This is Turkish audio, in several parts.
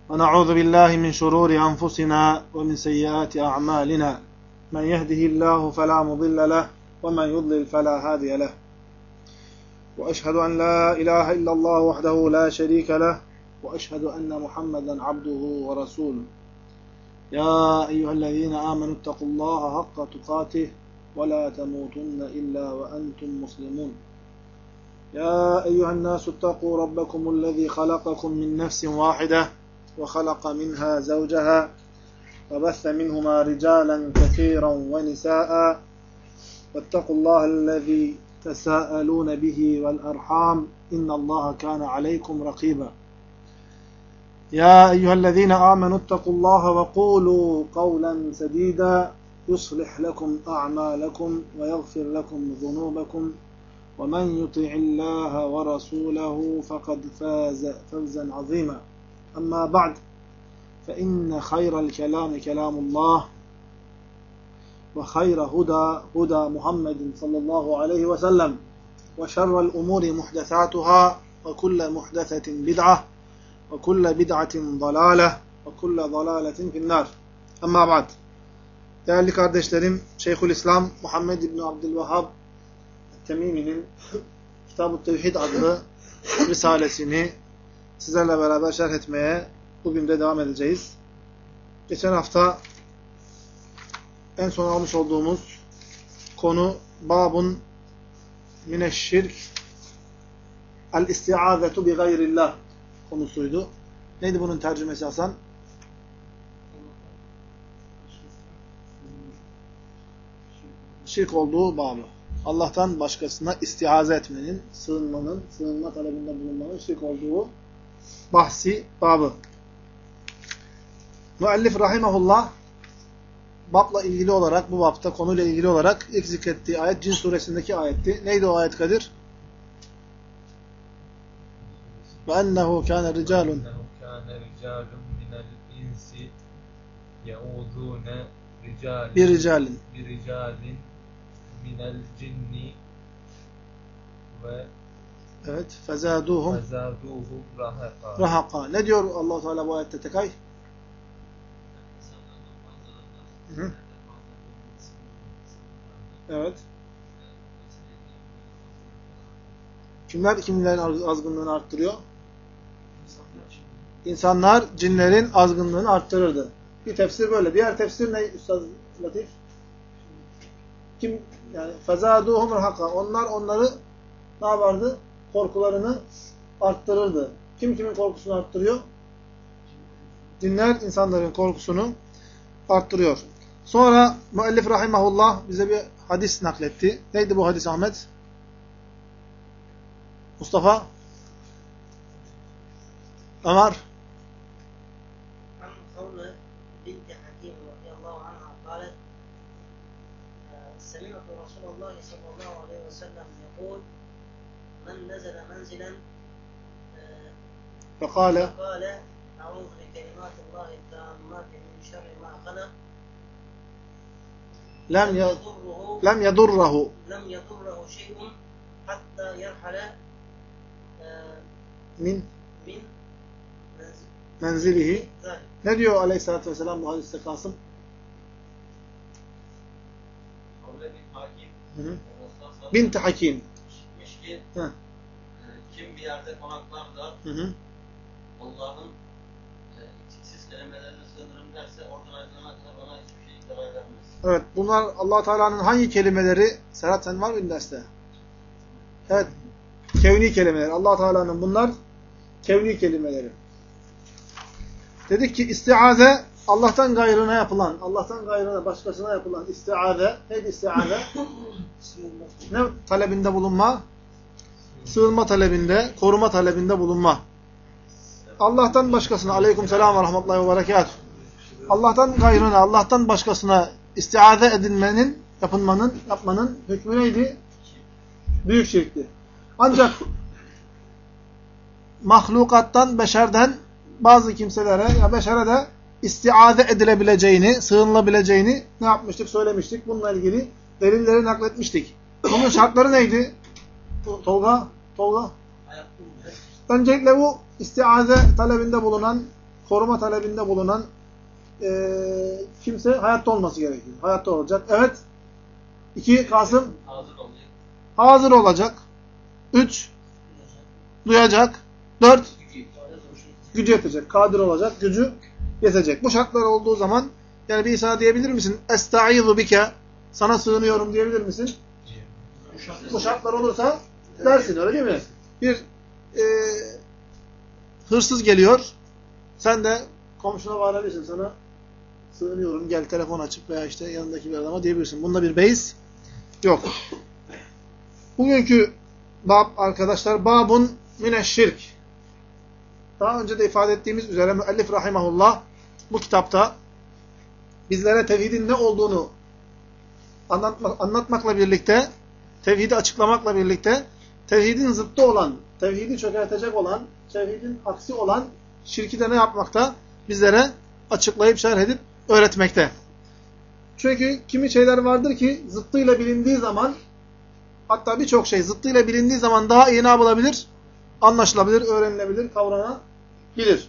ونعوذ بالله من شرور أنفسنا ومن سيئات أعمالنا من يهده الله فلا مضل له ومن يضلل فلا هادي له وأشهد أن لا إله إلا الله وحده لا شريك له وأشهد أن محمدا عبده ورسوله يا أيها الذين آمنوا اتقوا الله حق تقاته ولا تموتن إلا وأنتم مسلمون يا أيها الناس اتقوا ربكم الذي خلقكم من نفس واحدة وخلق منها زوجها وبث منهما رجالا كثيرا ونساء واتقوا الله الذي تساءلون به والأرحام إن الله كان عليكم رقيبا يا أيها الذين آمنوا اتقوا الله وقولوا قولا سديدا يصلح لكم أعمالكم ويغفر لكم ذنوبكم ومن يطع الله ورسوله فقد فاز فوزا عظيما أما بعد فإن خير الكلام كلام الله وخير هدى محمد صلى الله عليه وسلم وشر الأمور محدثاتها وكل محدثة بدعة وكل بدعة ضلالة وكل ضلالة في النار أما بعد. Değerli kardeşlerim, Şeyhülislam Muhammed İbni Abdülvehhab Temimi'nin Kitab-ı Tevhid adlı risalesini sizlerle beraber şerh etmeye bugün de devam edeceğiz. Geçen hafta en son almış olduğumuz konu Babun mineşşirk el-isti'azetu bi gayrillah konusuydu. Neydi bunun tercümesi Hasan? Şirk olduğu babı. Allah'tan başkasına istiaze etmenin, sığınma talebinde bulunmanın şirk olduğu bahsi babı. Müellif rahimahullah babla ilgili olarak, bu babta konuyla ilgili olarak ilk zikrettiği ayet Cin suresindeki ayetti. Neydi o ayet Kadir? Ve ennehu kâne ricâlun minel insi ye'ûzûne biricalin minel cinni ve evet fezâdûhum rahaqa. Ne diyor Allah Teala bu ayette tekay? Hı. Evet. Kimlerin azgınlığını arttırıyor? İnsanlar cinlerin azgınlığını arttırırdı. Bir tefsir böyle. Diğer tefsir ne Üstad Latif? Kim yani fezaduhum rahaqa. Onları ne yapardı? Korkularını arttırırdı. Kimin korkusunu arttırıyor? Cinler insanların korkusunu arttırıyor. Sonra müellif rahimahullah bize bir hadis nakletti. Neydi bu hadis Ahmet? Mustafa? Ömer? سمعت رسول الله صلى الله عليه وسلم يقول من نزل منزلا فقال أعوذ بكلمات الله التامات من شر ما خلق لم يضره شيء حتى يرحل من menzilihi. Ne diyor Aleyhisselatü Vesselam bu hadiste Kasım? Bint Hakim. Ki, kim bir yerde konaklar da Allah'ın eksiksiz kelimelerine sığınırım derse oradan ayrılana kadar bana hiçbir şey zarar vermez. Evet. Bunlar Allah Teala'nın hangi kelimeleri? Serhat sen var mı derste? Evet. Kevni kelimeler. Allah Teala'nın bunlar kevni kelimeleri. Dedik ki istiaze Allah'tan gayrına yapılan, Allah'tan gayrına başkasına yapılan istiaze. Neydi istiaze? Ne talebinde bulunma? Sığınma talebinde, koruma talebinde bulunma. Allah'tan başkasına, aleykümselam ve rahmetullahi ve berekatuhu. Allah'tan gayrına, Allah'tan başkasına istiaze edilmenin, yapmanın hükmü neydi? Büyük şirkti. Ancak mahlukattan, beşerden bazı kimselere ya beşere de istiaze edilebileceğini, sığınılabileceğini ne yapmıştık? Söylemiştik. Bununla ilgili delilleri nakletmiştik. Bunun şartları neydi? Tolga? Öncelikle bu istiaze talebinde bulunan koruma talebinde bulunan kimse hayatta olması gerekiyor. Hayatta olacak. Evet. 2 Kasım Hazır olacak. hazır olacak. 3 duyacak. 4 gücü yetecek. Kadir olacak. Gücü yetecek. Bu şartlar olduğu zaman yani bir insana diyebilir misin? Estaizu bike. Sana sığınıyorum diyebilir misin? Bu şartlar olursa dersin, öyle değil mi? Bir hırsız geliyor. Sen de komşuna bağırabilirsin. Sana sığınıyorum. Gel telefon açıp veya işte yanındaki bir adama diyebilirsin. Bunda bir beis yok. Bugünkü bab arkadaşlar babun mineşşirk. Daha önce de ifade ettiğimiz üzere müellif rahimahullah bu kitapta bizlere tevhidin ne olduğunu anlatmakla birlikte, tevhidi açıklamakla birlikte tevhidin zıttı olan, tevhidi çökertecek olan, tevhidin aksi olan şirki de ne yapmakta? Bizlere açıklayıp şerh edip öğretmekte. Çünkü kimi şeyler vardır ki zıttıyla bilindiği zaman, hatta birçok şey zıttıyla bilindiği zaman daha iyi ne yapılabilir? Anlaşılabilir, öğrenilebilir, kavranabilir.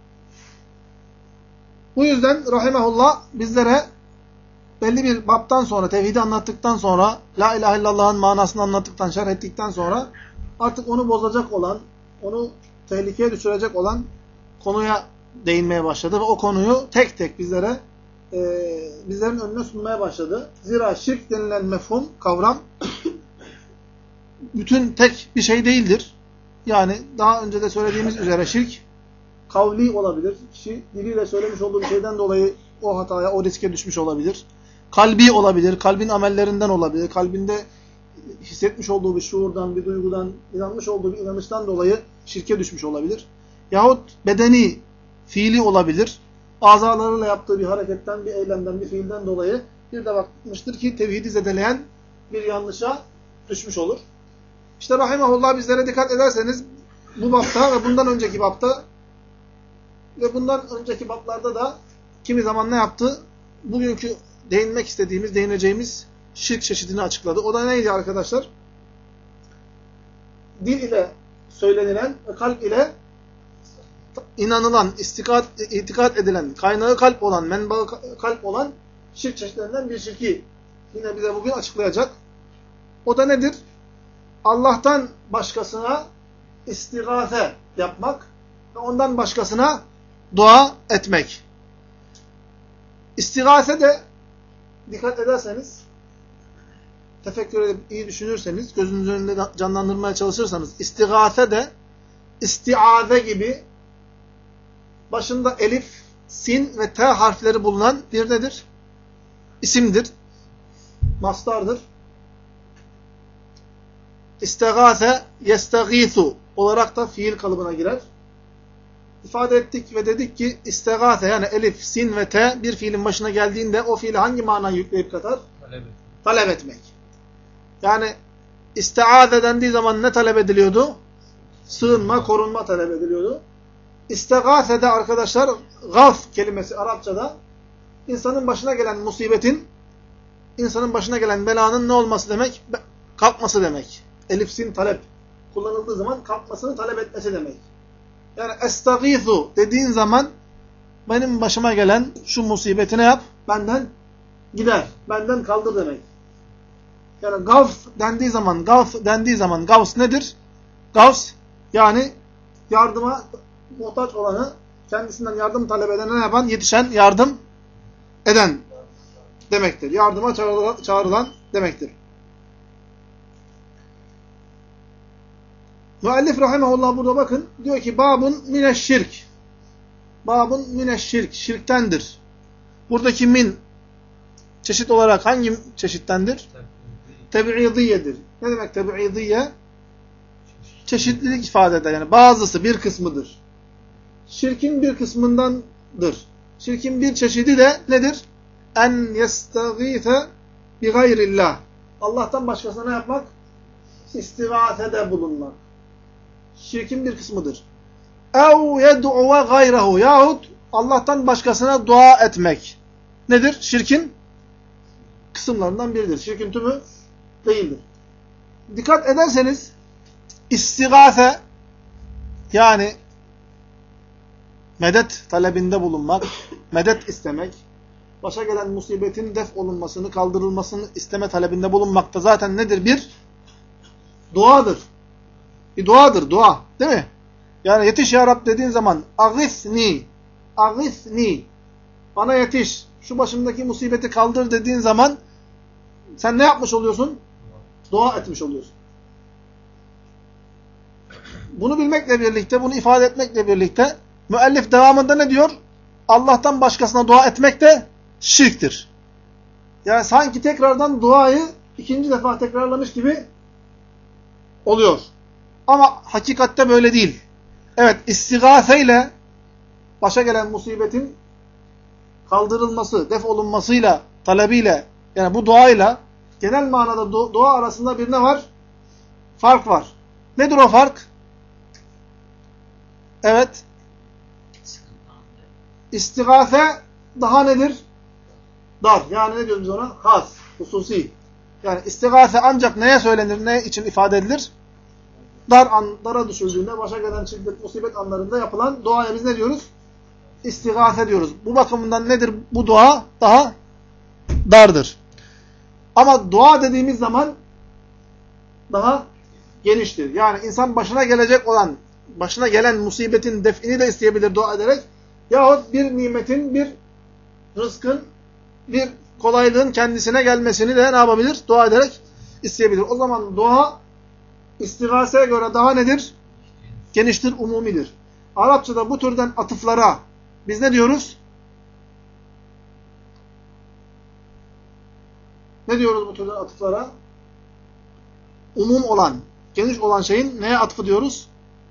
Bu yüzden rahimahullah bizlere belli bir baptan sonra, tevhidi anlattıktan sonra, la ilahe illallah'ın manasını anlattıktan, şerh ettikten sonra artık onu bozacak olan, onu tehlikeye düşürecek olan konuya değinmeye başladı ve o konuyu tek tek bizlerin önüne sunmaya başladı. Zira şirk denilen mefhum, kavram bütün tek bir şey değildir. Yani daha önce de söylediğimiz üzere şirk kavli olabilir. Kişi diliyle söylemiş olduğu bir şeyden dolayı o hataya, o riske düşmüş olabilir. Kalbi olabilir, kalbin amellerinden olabilir. Kalbinde hissetmiş olduğu bir şuurdan, bir duygudan, inanmış olduğu bir inanıştan dolayı şirke düşmüş olabilir. Yahut bedeni, fiili olabilir. Azalarıyla yaptığı bir hareketten, bir eylemden, bir fiilden dolayı bir de bakmıştır ki tevhidi zedeleyen bir yanlışa düşmüş olur. İşte rahimahullah bizlere dikkat ederseniz bu bapta ve bundan önceki bapta ve bundan önceki baplarda da kimi zaman ne yaptı? Bugünkü değinmek istediğimiz, değineceğimiz şirk çeşidini açıkladı. O da neydi arkadaşlar? Dil ile söylenilen, kalp ile inanılan, itikat edilen, kaynağı kalp olan, menbaı kalp olan şirk çeşitlerinden bir şirki yine bize bugün açıklayacak. O da nedir? Allah'tan başkasına istigâse yapmak ve ondan başkasına dua etmek. İstigâse de dikkat ederseniz, tefekkür edip iyi düşünürseniz, gözünüzün önünde canlandırmaya çalışırsanız, istigâse de isti'âze gibi başında elif, sin ve t harfleri bulunan bir nedir? İsimdir. Mastardır. İstegâse, yestegîthu olarak da fiil kalıbına girer. İfade ettik ve dedik ki istegâse yani elif, sin ve t bir fiilin başına geldiğinde o fiili hangi manayı yükleyip katar? Talep etmek. Yani isti'âze dendiği zaman ne talep ediliyordu? Sığınma, korunma talep ediliyordu. İstegâse de arkadaşlar gaf kelimesi Arapçada insanın başına gelen musibetin, insanın başına gelen belanın ne olması demek? Kalkması demek. Elif, sin, talep kullanıldığı zaman kalkmasını talep etmesi demek. Yani estağithu dediğin zaman benim başıma gelen şu musibeti ne yap? Benden gider. Benden kaldır demek. Yani gavs dendiği zaman gavs nedir? Gavs yani yardıma muhtaç olanı, kendisinden yardım talep edene ne yapan? Yetişen, yardım eden demektir. Yardıma çağrılan demektir. Müellif rahimahullah burada bakın diyor ki babun mineşşirk. Babun mineşşirk. Şirktendir. Buradaki min çeşit olarak hangi çeşittendir? Teb'idiyedir. Ne demek teb'idiye? Çeşitlilik ifade eder. Yani bazısı bir kısmıdır. Şirkin bir kısmındandır. Şirkin bir çeşidi de nedir? En yestagîfe bi gayrillah. Allah'tan başkasına ne yapmak? İstigâsede bulunmak. Şirkin bir kısmıdır. Ev yed'uve gayrehu yahut Allah'tan başkasına dua etmek. Nedir? Şirkin kısımlarından biridir. Şirkin tümü değildir. Dikkat ederseniz istigâse yani medet talebinde bulunmak, medet istemek, başa gelen musibetin def olunmasını, kaldırılmasını isteme talebinde bulunmak da zaten nedir? Bir duadır. Bir duadır, dua. Değil mi? Yani yetiş ya Rab dediğin zaman agisni, agisni, bana yetiş, şu başımdaki musibeti kaldır dediğin zaman sen ne yapmış oluyorsun? Dua etmiş oluyorsun. Bunu bilmekle birlikte, bunu ifade etmekle birlikte müellif devamında ne diyor? Allah'tan başkasına dua etmek de şirktir. Yani sanki tekrardan duayı ikinci defa tekrarlamış gibi oluyor. Ama hakikatte böyle değil. Evet, istigâseyle başa gelen musibetin kaldırılması, def olunmasıyla, talebiyle, yani bu duayla genel manada dua arasında bir ne var? Fark var. Nedir o fark? Evet. İstigâse daha nedir? Dar. Yani ne diyoruz biz ona? Has, hususi. Yani istigâse ancak neye söylenir, ne için ifade edilir? Dara düşüldüğünde, başa gelen şiddet, musibet anlarında yapılan duaya biz ne diyoruz? İstigâse diyoruz. Bu bakımından nedir bu dua? Daha dardır. Ama dua dediğimiz zaman daha geniştir. Yani insan başına gelecek olan, başına gelen musibetin defini de isteyebilir dua ederek. Yahut bir nimetin, bir rızkın, bir kolaylığın kendisine gelmesini de ne yapabilir? Dua ederek isteyebilir. O zaman dua istigâseye göre daha nedir? Geniştir, umumidir. Arapçada bu türden atıflara biz ne diyoruz? Ne diyoruz bu türden atıflara? Umum olan, geniş olan şeyin neye atıfı diyoruz?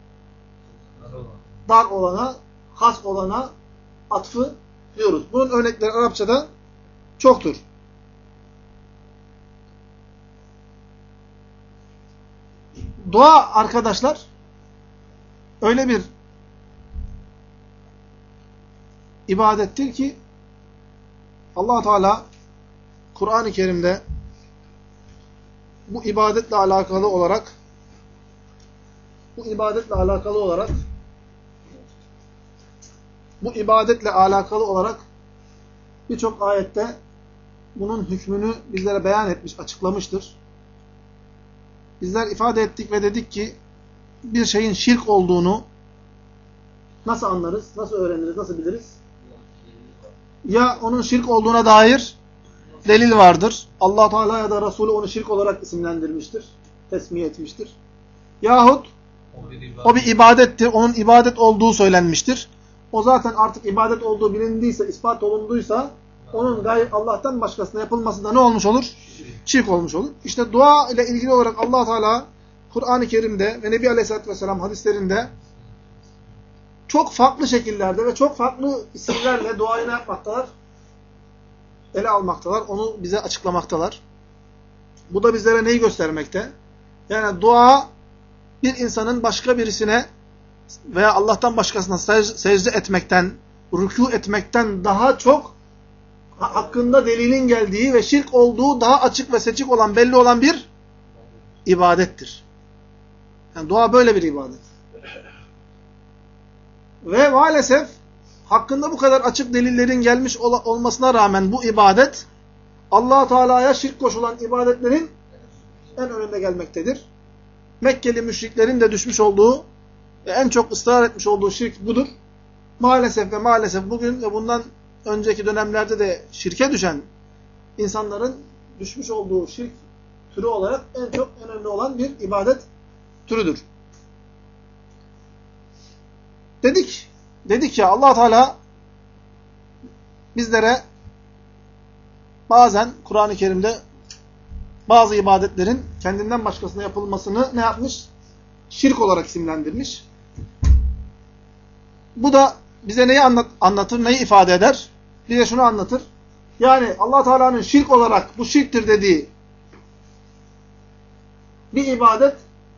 Dar olana, has olana atıfı diyoruz. Bunun örnekleri Arapçada çoktur. Dua arkadaşlar öyle bir ibadettir ki Allah Teala Kur'an-ı Kerim'de bu ibadetle alakalı olarak birçok ayette bunun hükmünü bizlere beyan etmiş, açıklamıştır. Bizler ifade ettik ve dedik ki bir şeyin şirk olduğunu nasıl anlarız, nasıl öğreniriz, nasıl biliriz? Ya onun şirk olduğuna dair delil vardır. Allah Teala ya da Resulü onu şirk olarak isimlendirmiştir, tesmiye etmiştir. Yahut o bir ibadettir, onun ibadet olduğu söylenmiştir. O zaten artık ibadet olduğu bilindiyse, ispat olunduysa onun gayet Allah'tan başkasına yapılması da ne olmuş olur? Şirk olmuş olur. İşte dua ile ilgili olarak Allah Teala Kur'an-ı Kerim'de ve Nebi Aleyhisselatü Vesselam hadislerinde çok farklı şekillerde ve çok farklı isimlerle duayı ne yapmaktalar? Ele almaktalar. Onu bize açıklamaktalar. Bu da bizlere neyi göstermekte? Yani dua bir insanın başka birisine veya Allah'tan başkasına secde etmekten, rükû etmekten daha çok hakkında delilin geldiği ve şirk olduğu daha açık ve seçik olan, belli olan bir ibadettir. Yani dua böyle bir ibadet. Ve maalesef hakkında bu kadar açık delillerin gelmiş olmasına rağmen bu ibadet Allah Teala'ya şirk koşulan ibadetlerin en önünde gelmektedir. Mekkeli müşriklerin de düşmüş olduğu ve en çok ısrar etmiş olduğu şirk budur. Maalesef ve maalesef bugün ve bundan önceki dönemlerde de şirke düşen insanların düşmüş olduğu şirk türü olarak en çok önemli olan bir ibadet türüdür. Dedik ya Allah Teala bizlere bazen Kur'an-ı Kerim'de bazı ibadetlerin kendinden başkasına yapılmasını ne yapmış? Şirk olarak isimlendirmiş. Bu da bize neyi anlatır, neyi ifade eder? Bize şunu anlatır. Yani Allah Teala'nın şirk olarak bu şirktir dediği bir ibadet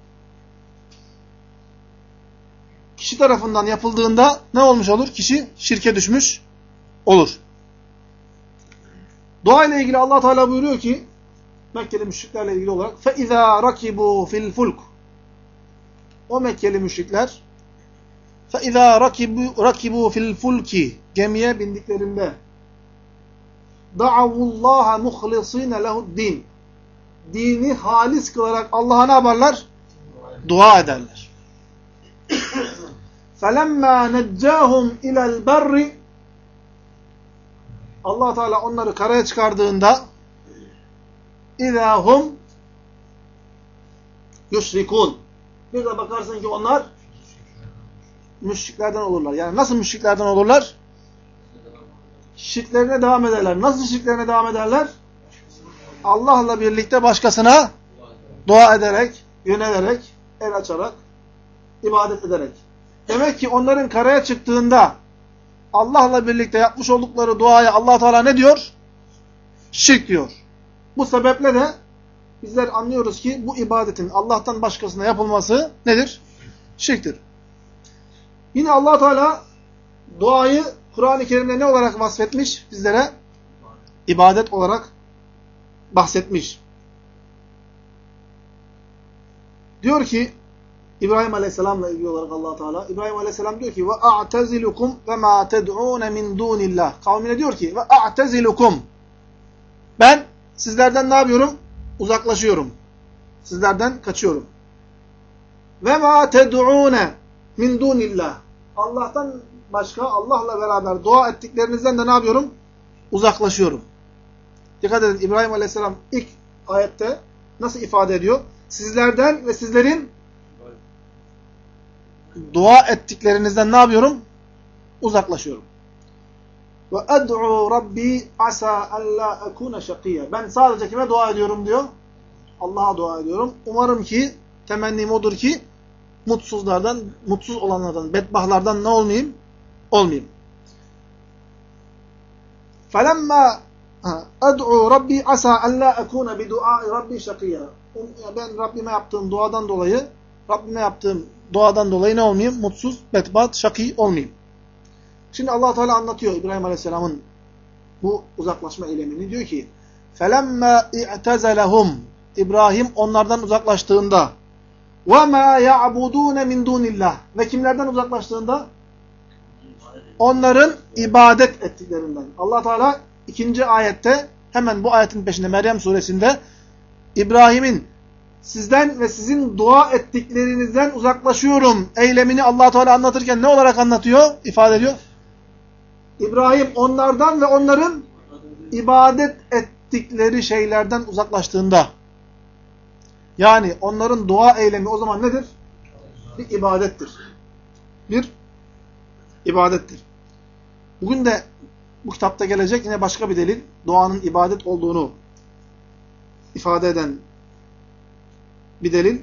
kişi tarafından yapıldığında ne olmuş olur? Kişi şirke düşmüş olur. Dua ile ilgili Allah Teala buyuruyor ki Mekkeli müşriklerle ilgili olarak فَاِذَا رَكِبُوا فِي الْفُلْكِ O Mekkeli müşrikler فَاِذَا رَكِبُوا فِي الْفُلْكِ Gemiye bindiklerinde دَعَوُ اللّٰهَ مُخْلِص۪ينَ لَهُ الدِّينَ Dini halis kılarak Allah'a ne yaparlar? Dua ederler. فَلَمَّا نَجَّاهُمْ اِلَى الْبَرِّ Allah Teala onları karaya çıkardığında اِذَا هُمْ يُشْرِكُونَ Bir de bakarsın ki onlar müşriklerden olurlar. Yani nasıl müşriklerden olurlar? Şirklerine devam ederler. Nasıl şirklerine devam ederler? Allah'la birlikte başkasına dua ederek, yönelerek, el açarak, ibadet ederek. Demek ki onların karaya çıktığında Allah'la birlikte yapmış oldukları duaya Allah Teala ne diyor? Şirk diyor. Bu sebeple de bizler anlıyoruz ki bu ibadetin Allah'tan başkasına yapılması nedir? Şirktir. Yine Allah Teala duayı Kur'an-ı Kerim'de ne olarak vasfetmiş? Bizlere ibadet olarak bahsetmiş. Diyor ki İbrahim Aleyhisselam'la ilgili olarak Allah Teala İbrahim Aleyhisselam diyor ki ve a'tezilukum ve ma ted'un min dunillah. Kavmine diyor ki ve a'tezilukum. Ben sizlerden ne yapıyorum? Uzaklaşıyorum. Sizlerden kaçıyorum. Ve ma ted'un min dunillah. Allah'tan başka, Allah'la beraber dua ettiklerinizden de ne yapıyorum? Uzaklaşıyorum. Dikkat edin, İbrahim Aleyhisselam ilk ayette nasıl ifade ediyor? Sizlerden ve sizlerin dua ettiklerinizden ne yapıyorum? Uzaklaşıyorum. Ve ed'u rabbi asa en la ekune şakiyya. Ben sadece kime dua ediyorum diyor? Allah'a dua ediyorum. Umarım ki, temennim odur ki mutsuzlardan, mutsuz olanlardan, bedbahtlardan ne olmayayım? Olmayayım. فَلَمَّا اَدْعُوا رَبِّي عَسَى اَنْ لَا اَكُونَ بِدُعَاءِ رَبِّي شَقِيًّا. Ben Rabbime yaptığım duadan dolayı ne olmayayım? Mutsuz, bedbaht, şakî olmayayım. Şimdi Allah Teala anlatıyor İbrahim Aleyhisselam'ın bu uzaklaşma eylemini. Diyor ki فَلَمَّا اِعْتَزَلَهُمْ İbrahim onlardan uzaklaştığında وَمَا يَعْبُدُونَ مِنْ دُونِ اللّٰهِ Ve kimlerden uzaklaştığında? Onların ibadet ettiklerinden. Allah Teala ikinci ayette, hemen bu ayetin peşinde Meryem suresinde İbrahim'in sizden ve sizin dua ettiklerinizden uzaklaşıyorum eylemini Allah Teala anlatırken ne olarak anlatıyor? İfade ediyor. İbrahim onlardan ve onların ibadet ettikleri şeylerden uzaklaştığında. Yani onların dua eylemi o zaman nedir? Bir ibadettir. Bir ibadettir. Bugün de bu kitapta gelecek yine başka bir delil, duanın ibadet olduğunu ifade eden bir delil.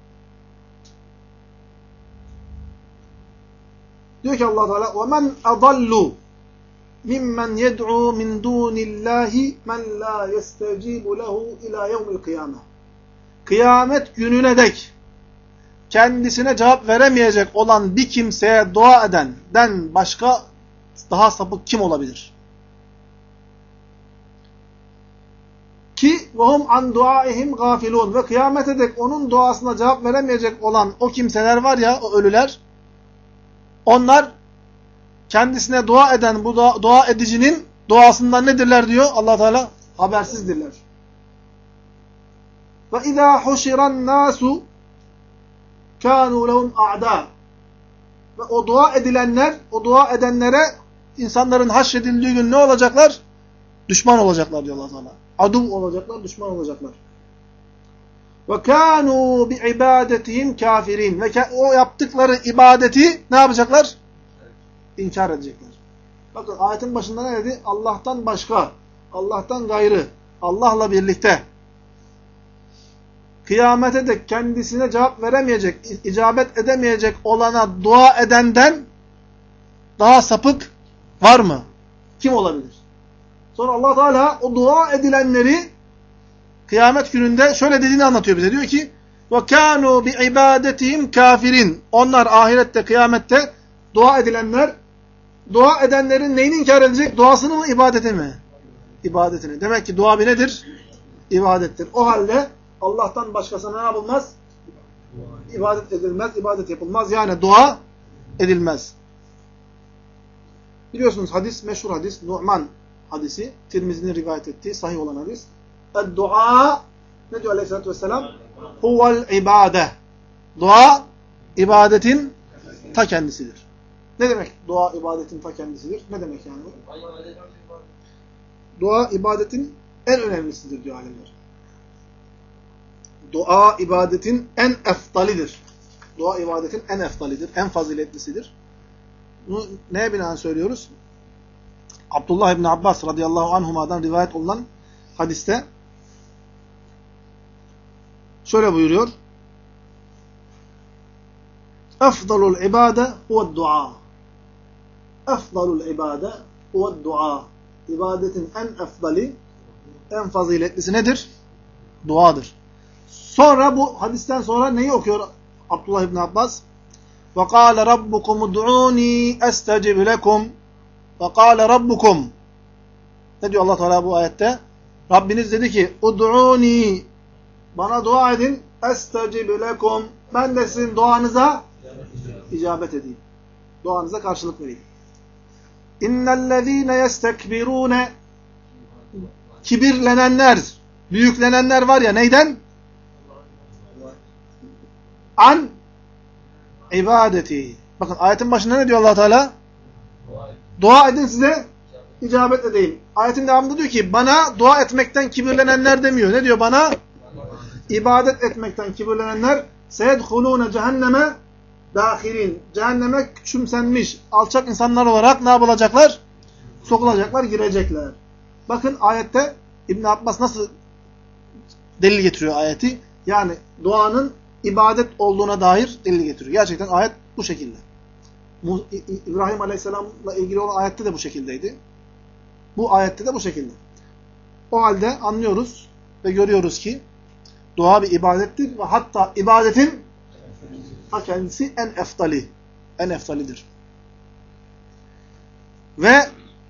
Diyor ki Allah Teala: "Ve adallu mimmen yed'u min dunillahi men la yestecibu lehu ila yevmil kıyame." Kıyamet gününe dek kendisine cevap veremeyecek olan bir kimseye dua edenden başka daha sapık kim olabilir? Ki وَهُمْ عَنْ دُعَائِهِمْ غَافِلُونَ Ve kıyamete dek onun duasına cevap veremeyecek olan o kimseler var ya, o ölüler, onlar kendisine dua eden bu dua edicinin duasından nedirler diyor Allah Teala? Habersizdirler. وَاِذَا حُشِرَ النَّاسُ كَانُوا لَهُمْ اَعْدَى Ve o dua edilenler, o dua edenlere insanların haşredildiği gün ne olacaklar? Düşman olacaklar diyor Allah Teala. Adu olacaklar, düşman olacaklar. وَكَانُوا بِعِبَادَتِهِمْ كَافِرِينَ Ve o yaptıkları ibadeti ne yapacaklar? İnkar edecekler. Bakın ayetin başında ne dedi? Allah'tan başka, Allah'tan gayrı, Allah'la birlikte kıyamete de kendisine cevap veremeyecek, icabet edemeyecek olana dua edenden daha sapık var mı? Kim olabilir? Sonra Allah Teala o dua edilenleri kıyamet gününde şöyle dediğini anlatıyor bize. Diyor ki: وَكَانُوا بِعِبَادَتِهِمْ كَافِرِينَ Onlar ahirette, kıyamette dua edilenler, dua edenlerin neyini inkar edecek? Duasını mı, ibadeti mi? İbadetini. Demek ki dua bir nedir? İbadettir. O halde Allah'tan başkasına ne yapılmaz? İbadet edilmez, ibadet yapılmaz. Yani dua edilmez. Biliyorsunuz hadis, meşhur hadis, Nu'man hadisi, Tirmizi'nin rivayet ettiği sahih olan hadis. Dua, ne diyor Aleyhisselatü Vesselam? Huvel ibade. Dua, ibadetin ta kendisidir. Ne demek dua ibadetin ta kendisidir? Ne demek yani bu? Dua ibadetin en önemlisidir diyor alimler. Dua ibadetin en efdalidir. Dua ibadetin en efdalidir, en faziletlisidir. Bunu neye binaen söylüyoruz? Abdullah İbni Abbas radıyallahu anhuma'dan rivayet olunan hadiste şöyle buyuruyor. Efdalul ibade huve dua. Efdalul ibade huve dua. İbadetin en efdali, en faziletlisi nedir? Duadır. Sonra bu hadisten sonra neyi okuyor Abdullah İbni Abbas? وَقَالَ رَبُّكُمُ دُعُونِي أَسْتَجِبْ لَكُمْ وَقَالَ رَبُّكُمْ. Ne diyor Allah Teala bu ayette? Rabbiniz dedi ki اُدْعُونِي, bana dua edin, اَسْتَجِبْ لَكُمْ, ben de sizin duanıza icabet edeyim. Duanıza karşılık vereyim. اِنَّ الَّذ۪ينَ يَسْتَكْبِرُونَ, kibirlenenler, büyüklenenler var ya neyden? An ibadeti. Bakın ayetin başında ne diyor Allah Teala? Dua edin size icabet edeyim. Ayetin devamında diyor ki bana dua etmekten kibirlenenler demiyor. Ne diyor bana? İbadet etmekten kibirlenenler seyedhulûne cehenneme dâhilîn. Cehenneme küçümsenmiş, alçak insanlar olarak ne yapılacaklar? Sokulacaklar, girecekler. Bakın ayette İbn Abbas nasıl delil getiriyor ayeti? Yani duanın ibadet olduğuna dair delil getiriyor. Gerçekten ayet bu şekilde. İbrahim Aleyhisselam'la ilgili olan ayette de bu şekildeydi. Bu ayette de bu şekilde. O halde anlıyoruz ve görüyoruz ki dua bir ibadettir ve hatta ibadetin kendisi en efdali, en efdalidir. Ve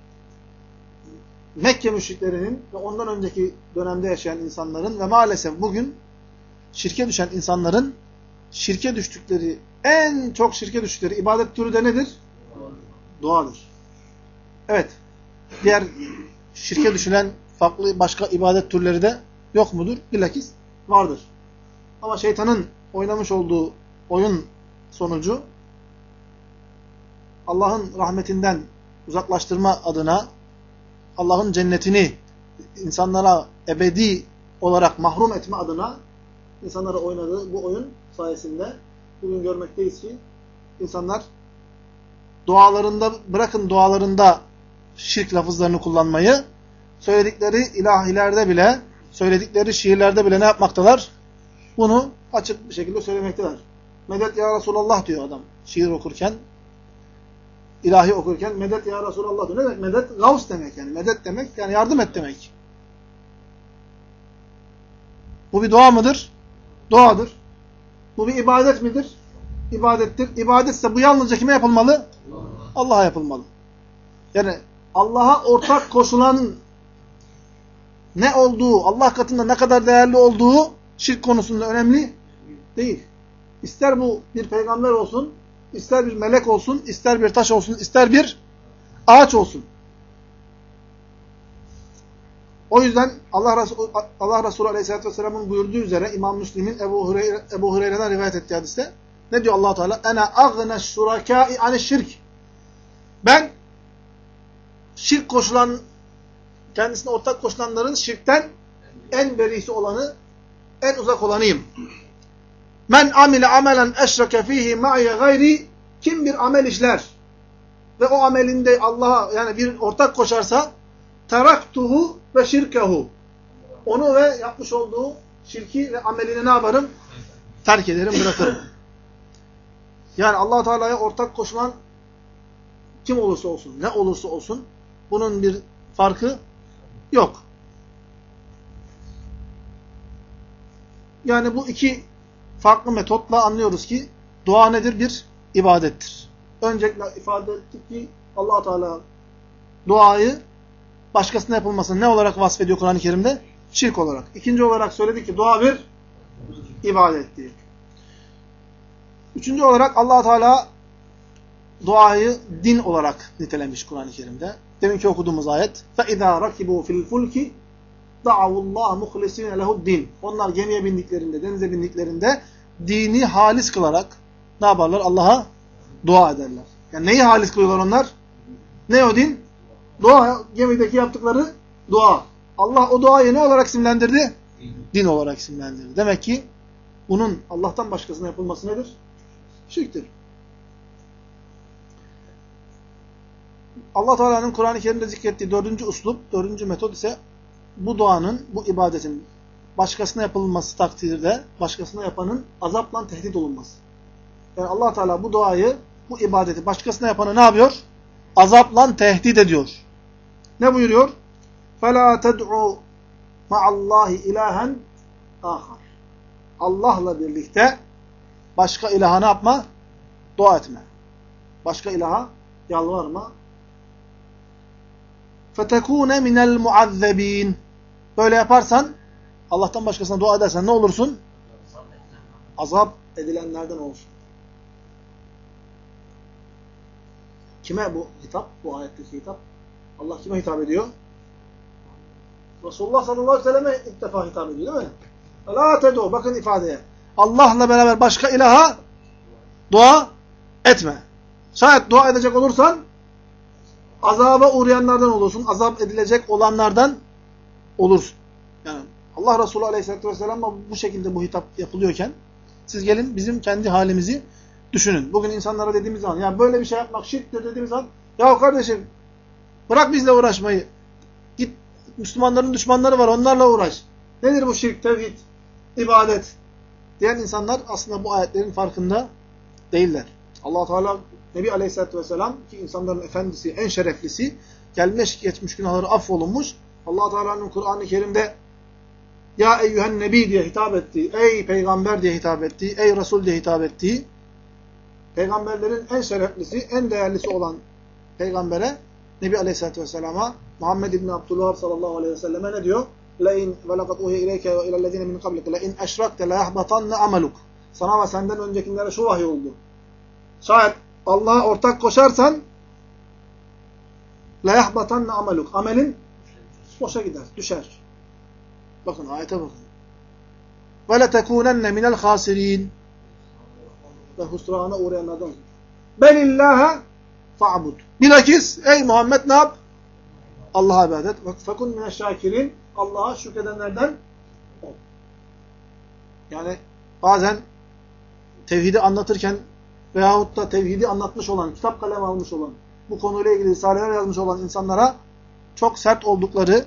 Mekke müşriklerinin ve ondan önceki dönemde yaşayan insanların ve maalesef bugün şirke düşen insanların şirke düştükleri, en çok şirke düştükleri ibadet türü de nedir? Duadır. Evet. Diğer şirke düşülen farklı başka ibadet türleri de yok mudur? Bilakis vardır. Ama şeytanın oynamış olduğu oyun sonucu Allah'ın rahmetinden uzaklaştırma adına, Allah'ın cennetini insanlara ebedi olarak mahrum etme adına insanlara oynadığı bu oyun sayesinde bugün görmekteyiz ki insanlar dualarında, bırakın dualarında şirk lafızlarını kullanmayı, söyledikleri ilahilerde bile, söyledikleri şiirlerde bile ne yapmaktalar? Bunu açık bir şekilde söylemekteler. Medet ya Resulallah diyor adam şiir okurken, ilahi okurken medet ya Resulallah diyor. Ne demek medet? Gavs demek yani. Medet demek yani yardım et demek. Bu bir dua mıdır? Duadır. Bu bir ibadet midir? İbadettir. İbadetse bu yalnızca kime yapılmalı? Allah'a yapılmalı. Yani Allah'a ortak koşulan ne olduğu, Allah katında ne kadar değerli olduğu şirk konusunda önemli değil. İster bu bir peygamber olsun, ister bir melek olsun, ister bir taş olsun, ister bir ağaç olsun. O yüzden Allah Resulü Aleyhisselatü Vesselam'ın buyurduğu üzere İmam Müslim'in Ebu Hureyre'den rivayet ettiği hadiste ne diyor Allah Teala? Ene agneş şurakâi aneşşirk. Ben şirk koşulan, kendisine ortak koşulanların şirkten en berisi olanı, en uzak olanıyım. Men amile amelen eşreke fihi ma'iye gayri, kim bir amel işler ve o amelinde Allah'a yani bir ortak koşarsa teraktuhu ve şirkehu, onu ve yapmış olduğu şirki ve amelini ne yaparım? Terk ederim, bırakırım. Yani Allah Teala'ya ortak koşulan kim olursa olsun, ne olursa olsun bunun bir farkı yok. Yani bu iki farklı metotla anlıyoruz ki dua nedir? Bir ibadettir. Öncelikle ifade ettik ki Allah Teala duayı başkasına yapılmasını ne olarak vasfediyor Kur'an-ı Kerim'de? Şirk olarak. İkinci olarak söyledik ki dua bir ibadettir. Üçüncü olarak Allah Teala duayı din olarak nitelemiş Kur'an-ı Kerim'de. Deminki okuduğumuz ayet. فَاِذَا رَكِبُوا فِي الْفُلْكِ دَعَوُ اللّٰهَ مُخْلِسِينَ لَهُ الدِّينَ. Onlar gemiye bindiklerinde, denize bindiklerinde dini halis kılarak ne yaparlar? Allah'a dua ederler. Yani neyi halis kılıyorlar onlar? Ne o din? Dua. Gemideki yaptıkları dua. Allah o duayı ne olarak isimlendirdi? Din olarak isimlendirdi. Demek ki bunun Allah'tan başkasına yapılması nedir? Şirktir. Allah Teala'nın Kur'an-ı Kerim'de zikrettiği dördüncü uslup, dördüncü metot ise bu duanın, bu ibadetin başkasına yapılması takdirde başkasına yapanın azapla tehdit olunması. Yani Allah Teala bu duayı, bu ibadeti başkasına yapanı ne yapıyor? Azapla tehdit ediyor. Ne buyuruyor? فَلَا تَدْعُوا مَعَ اللّٰهِ اِلَٰهًا آخَرٍ. Allah'la birlikte başka ilaha ne yapma? Dua etme. Başka ilaha yalvarma. فَتَكُونَ مِنَ الْمُعَذَّب۪ينَ. Böyle yaparsan, Allah'tan başkasına dua edersen ne olursun? Azap edilenlerden olursun. Kime bu hitap? Bu ayetteki hitap. Allah kime hitap ediyor? Resulullah sallallahu aleyhi ve selleme ilk defa hitap ediyor değil mi? لَا تَدُوا. Bakın ifadeye. Allah'la beraber başka ilaha dua etme. Şayet dua edecek olursan azaba uğrayanlardan olursun. Azap edilecek olanlardan olursun. Yani Allah Resulü aleyhisselatü vesselam'a bu şekilde bu hitap yapılıyorken siz gelin bizim kendi halimizi düşünün. Bugün insanlara dediğimiz zaman ya böyle bir şey yapmak şirktir dediğimiz zaman ya kardeşim bırak bizle uğraşmayı. Git Müslümanların düşmanları var onlarla uğraş. Nedir bu şirk, tevhid, ibadet diyen insanlar aslında bu ayetlerin farkında değiller. Allah Teala Nebi Aleyhisselatü Vesselam ki insanların efendisi, en şereflisi, gelmiş geçmiş günahları affolunmuş. Allah Teala'nın Kur'an-ı Kerim'de ya eyyühen nebi diye hitap ettiği, ey peygamber diye hitap ettiği, ey Resul diye hitap ettiği, peygamberlerin en şereflisi, en değerlisi olan peygambere, Nebi Aleyhisselatü Vesselam'a, Muhammed İbni Abdülvahhab sallallahu aleyhi ve selleme ne diyor? لَاِنْ وَلَقَدْ اُوْهِيَ اِلَيْكَ وَاِلَى الَّذ۪ينَ مِنْ قَبْلِكَ لَاِنْ اَشْرَكْتَ لَيَحْبَطَنَّ عَمَلُكَ. Sana ve senden öncekilere şu vahiy oldu. Şayet Allah'a ortak koşarsan لَيَحْبَطَنَّ عَمَلُكَ. Amelin boşa gider, düşer. Bakın ayete bakın. وَلَتَكُونَنَّ مِنَ الْخَاسِرِينَ. Ve husrana uğrayanlardan. بَلِ اللّٰهَ فَعْبُدْ. Bilakis ey Muhammed ne yap? Allah'a ibadet. فَكُنْ مِنَ الشَّاكِرِينَ. Allah'a şükredenlerden ol. Yani bazen tevhidi anlatırken veyahut da tevhidi anlatmış olan, kitap kalem almış olan, bu konuyla ilgili risaleler yazmış olan insanlara çok sert oldukları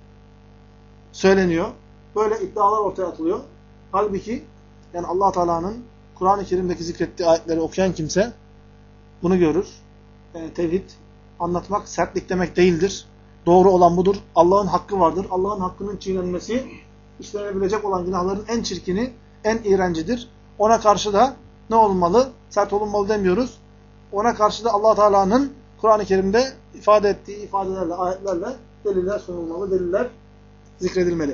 söyleniyor. Böyle iddialar ortaya atılıyor. Halbuki yani Allah Teala'nın Kur'an-ı Kerim'deki zikrettiği ayetleri okuyan kimse bunu görür. Yani tevhid anlatmak sertlik demek değildir. Doğru olan budur. Allah'ın hakkı vardır. Allah'ın hakkının çiğnenmesi işlenebilecek olan günahların en çirkini, en iğrencidir. Ona karşı da ne olmalı? Sert olunmalı demiyoruz. Ona karşı da Allah Teala'nın Kur'an-ı Kerim'de ifade ettiği ifadelerle, ayetlerle deliller sunulmalı, deliller zikredilmeli.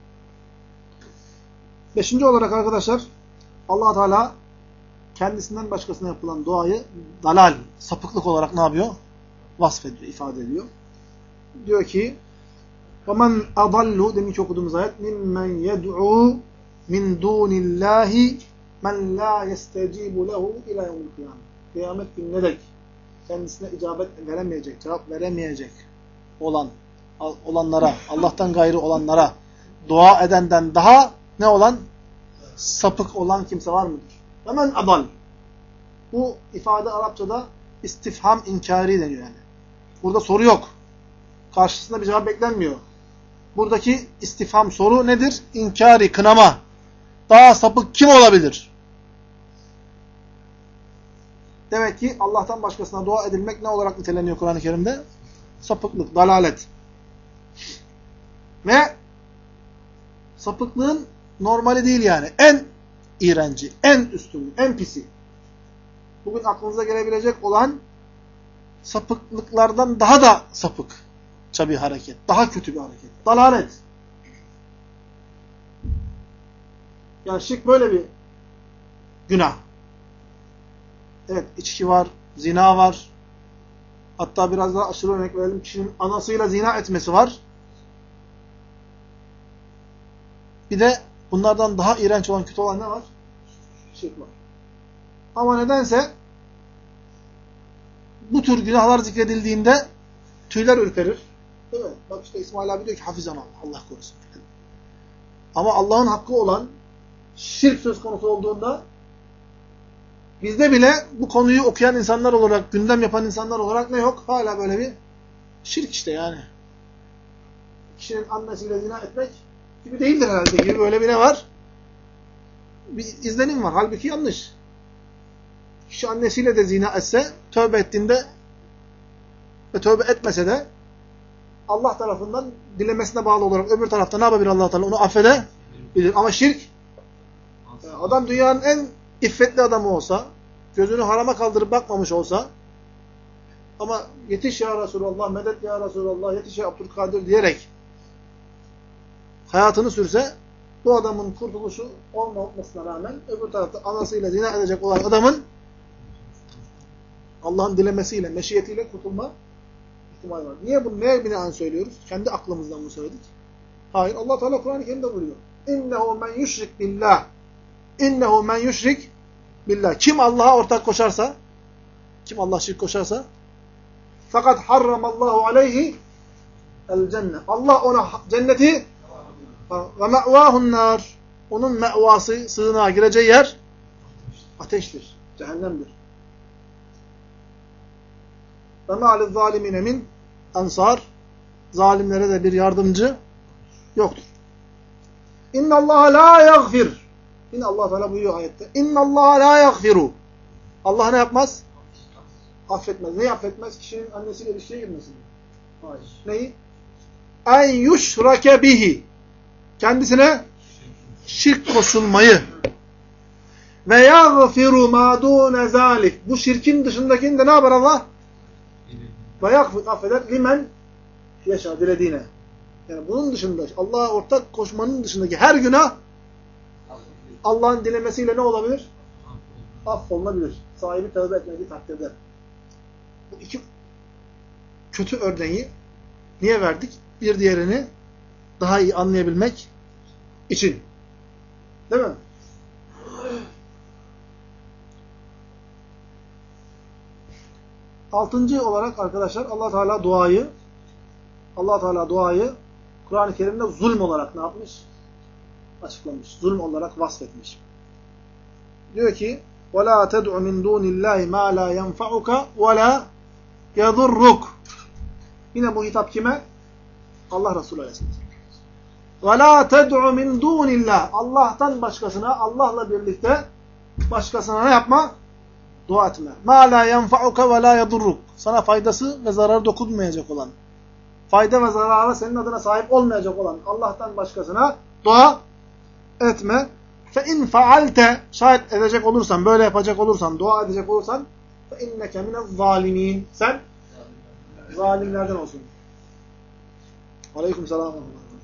Beşinci olarak arkadaşlar Allah Teala kendisinden başkasına yapılan duayı dalal, sapıklık olarak ne yapıyor? Vasfediyor, ifade ediyor. Diyor ki وَمَنْ أَضَلُّ deminki okuduğumuz ayet مِمَّنْ يَدْعُوا مِنْ دُونِ اللّٰهِ مَنْ لَا يَسْتَجِيبُ لَهُ اِلَى يَوْمِ الْقِيَامَةِ. Kıyamet gününe dek kendisine icabet veremeyecek, cevap veremeyecek olanlara, Allah'tan gayrı olanlara dua edenden daha ne olan? Sapık olan kimse var mıdır? Hemen adal. Bu ifade Arapçada istifham inkari deniyor yani. Burada soru yok. Karşısında bir cevap beklenmiyor. Buradaki istifham soru nedir? İnkari, kınama. Daha sapık kim olabilir? Demek ki Allah'tan başkasına dua edilmek ne olarak niteleniyor Kur'an-ı Kerim'de? Sapıklık, dalalet. Ve sapıklığın normali değil yani. En iğrenci, en üstünlü, en pisi. Bugün aklınıza gelebilecek olan sapıklıklardan daha da sapıkça bir hareket. Daha kötü bir hareket. Dalalet. Yani şirk böyle bir günah. Evet, içki var, zina var. Hatta biraz daha aşırı örnek verelim. Kişinin anasıyla zina etmesi var. Bir de bunlardan daha iğrenç olan, kötü olan ne var? Şirk var. Ama nedense bu tür günahlar zikredildiğinde tüyler ürperir. Değil mi? Bak işte İsmail abi diyor ki hafizanallah, Allah korusun. Ama Allah'ın hakkı olan şirk söz konusu olduğunda bizde bile bu konuyu okuyan insanlar olarak, gündem yapan insanlar olarak ne yok? Hala böyle bir şirk işte yani. Kişinin annesiyle zina etmek gibi değildir herhalde gibi böyle bir ne var? Bir izlenim var. Halbuki yanlış. Kişi annesiyle de zina etse, tövbe ettiğinde ve tövbe etmese de Allah tarafından dilemesine bağlı olarak öbür tarafta ne yapabilir Allah Teala? Onu affedebilir. Ama şirk, yani adam dünyanın en iffetli adamı olsa, gözünü harama kaldırıp bakmamış olsa ama yetiş ya Resulallah, medet ya Resulallah, yetiş ya Abdülkadir diyerek hayatını sürse bu adamın kurtuluşu olmamasına rağmen öbür tarafta anasıyla zina edecek olan adamın Allah'ın dilemesiyle, meşiyetiyle kurtulma ihtimali var. Niye bunu neye binaen söylüyoruz? Kendi aklımızdan mı söyledik? Hayır. Allah Teala Kur'an-ı Kerim'de buyuruyor. İnnehu men yüşrik billah. İnnehu men yüşrik billah. Kim Allah'a ortak koşarsa, kim Allah'a şirk koşarsa fakat harramallahu aleyhi el cennet. Allah ona cenneti ve me'vâhun nâr. Onun me'vası, sığınağa gireceği yer ateştir, cehennemdir. Ve mâliz zâlimine min ensar. Zalimlere de bir yardımcı yoktur. İnnallâhe lâ yagfir. Yine Allah Teala buyuruyor ayette. İnnallâhe lâ yagfiru. Allah ne yapmaz? Affetmez. Neyi affetmez? Kişinin annesiyle ilişkiye girmesini. Hayır. Neyi? En yuşrake bihi. Kendisine şirk koşulmayı. Ve yagfiru mâ dûne zâlik. Bu şirkin dışındakini de ne yapar Allah? Ve yagfir, affeder. Limen yaşa, dilediğine. Yani bunun dışında, Allah'a ortak koşmanın dışındaki her günah Allah'ın dilemesiyle ne olabilir? Affolunabilir. Sahibi tövbe etmediği takdirde. Bu iki kötü örneği niye verdik? Bir diğerini daha iyi anlayabilmek için. Değil mi? Altıncı olarak arkadaşlar Allah Teala duayı Kur'an-ı Kerim'de zulm olarak ne yapmış? Açıklamış. Zulm olarak vasfetmiş. Diyor ki وَلَا تَدْعُ مِنْ دُونِ اللّٰهِ مَا لَا يَنْفَعُكَ وَلَا يَضُرُّكَ. Yine bu hitap kime? Allah Resulü Aleyhisselam. وَلَا تَدْعُ مِنْ دُونِ اللّٰهِ. Allah'tan başkasına, Allah'la birlikte başkasına ne yapma? Dua etme. مَا لَا يَنْفَعُكَ وَلَا يَضُرُّكَ. Sana faydası ve zararı dokunmayacak olan, fayda ve zarara senin adına sahip olmayacak olan Allah'tan başkasına dua etme. فَاِنْ فَعَلْتَ. Şayet edecek olursan, böyle yapacak olursan, dua edecek olursan فَاِنَّكَ مِنَ الظَّالِمِينَ. Sen zalimlerden olsun. Aleyküm selam.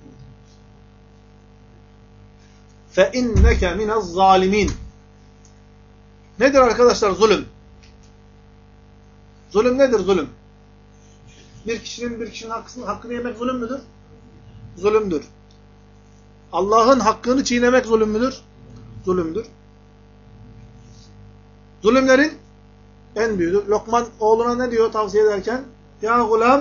فَاِنَّكَ مِنَ الظَّالِمِينَ. Nedir arkadaşlar zulüm? Zulüm nedir zulüm? Bir kişinin hakkını yemek zulüm müdür? Zulümdür. Allah'ın hakkını çiğnemek zulüm müdür? Zulümdür. Zulümlerin en büyüğüdür. Lokman oğluna ne diyor tavsiye ederken? Ya gulam,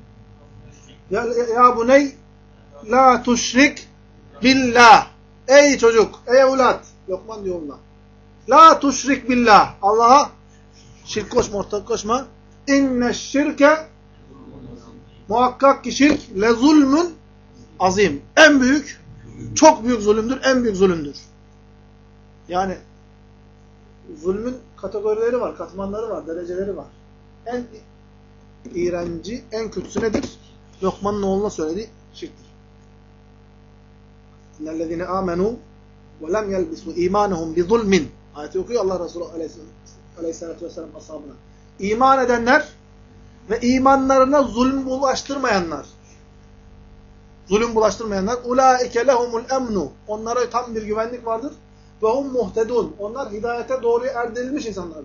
ya buney, la tuşrik billah. Ey çocuk, ey evlat. Lokman diyor ona. La tuşrik billah. Allah'a şirk koşma, ortak koşma. İnne şirke, muhakkak ki şirk le zulmün azim. En büyük, çok büyük zulümdür, en büyük zulümdür. Yani zulmün kategorileri var, katmanları var, dereceleri var. En iğrenci, en kötüsü nedir? Lokman'ın oğluna söylediği şirktir. İnnellezine amenu ve lem yelbisu imanahum bi zulmin. Ayeti okuyor Allah Resulü Aleyhisselatü Vesselam ashabına. İman edenler ve imanlarına zulm bulaştırmayanlar. Zulüm bulaştırmayanlar. Ulaike lehumul emnu. Onlara tam bir güvenlik vardır. Ve hum muhtedun. Onlar hidayete doğru erdirilmiş insanlardır.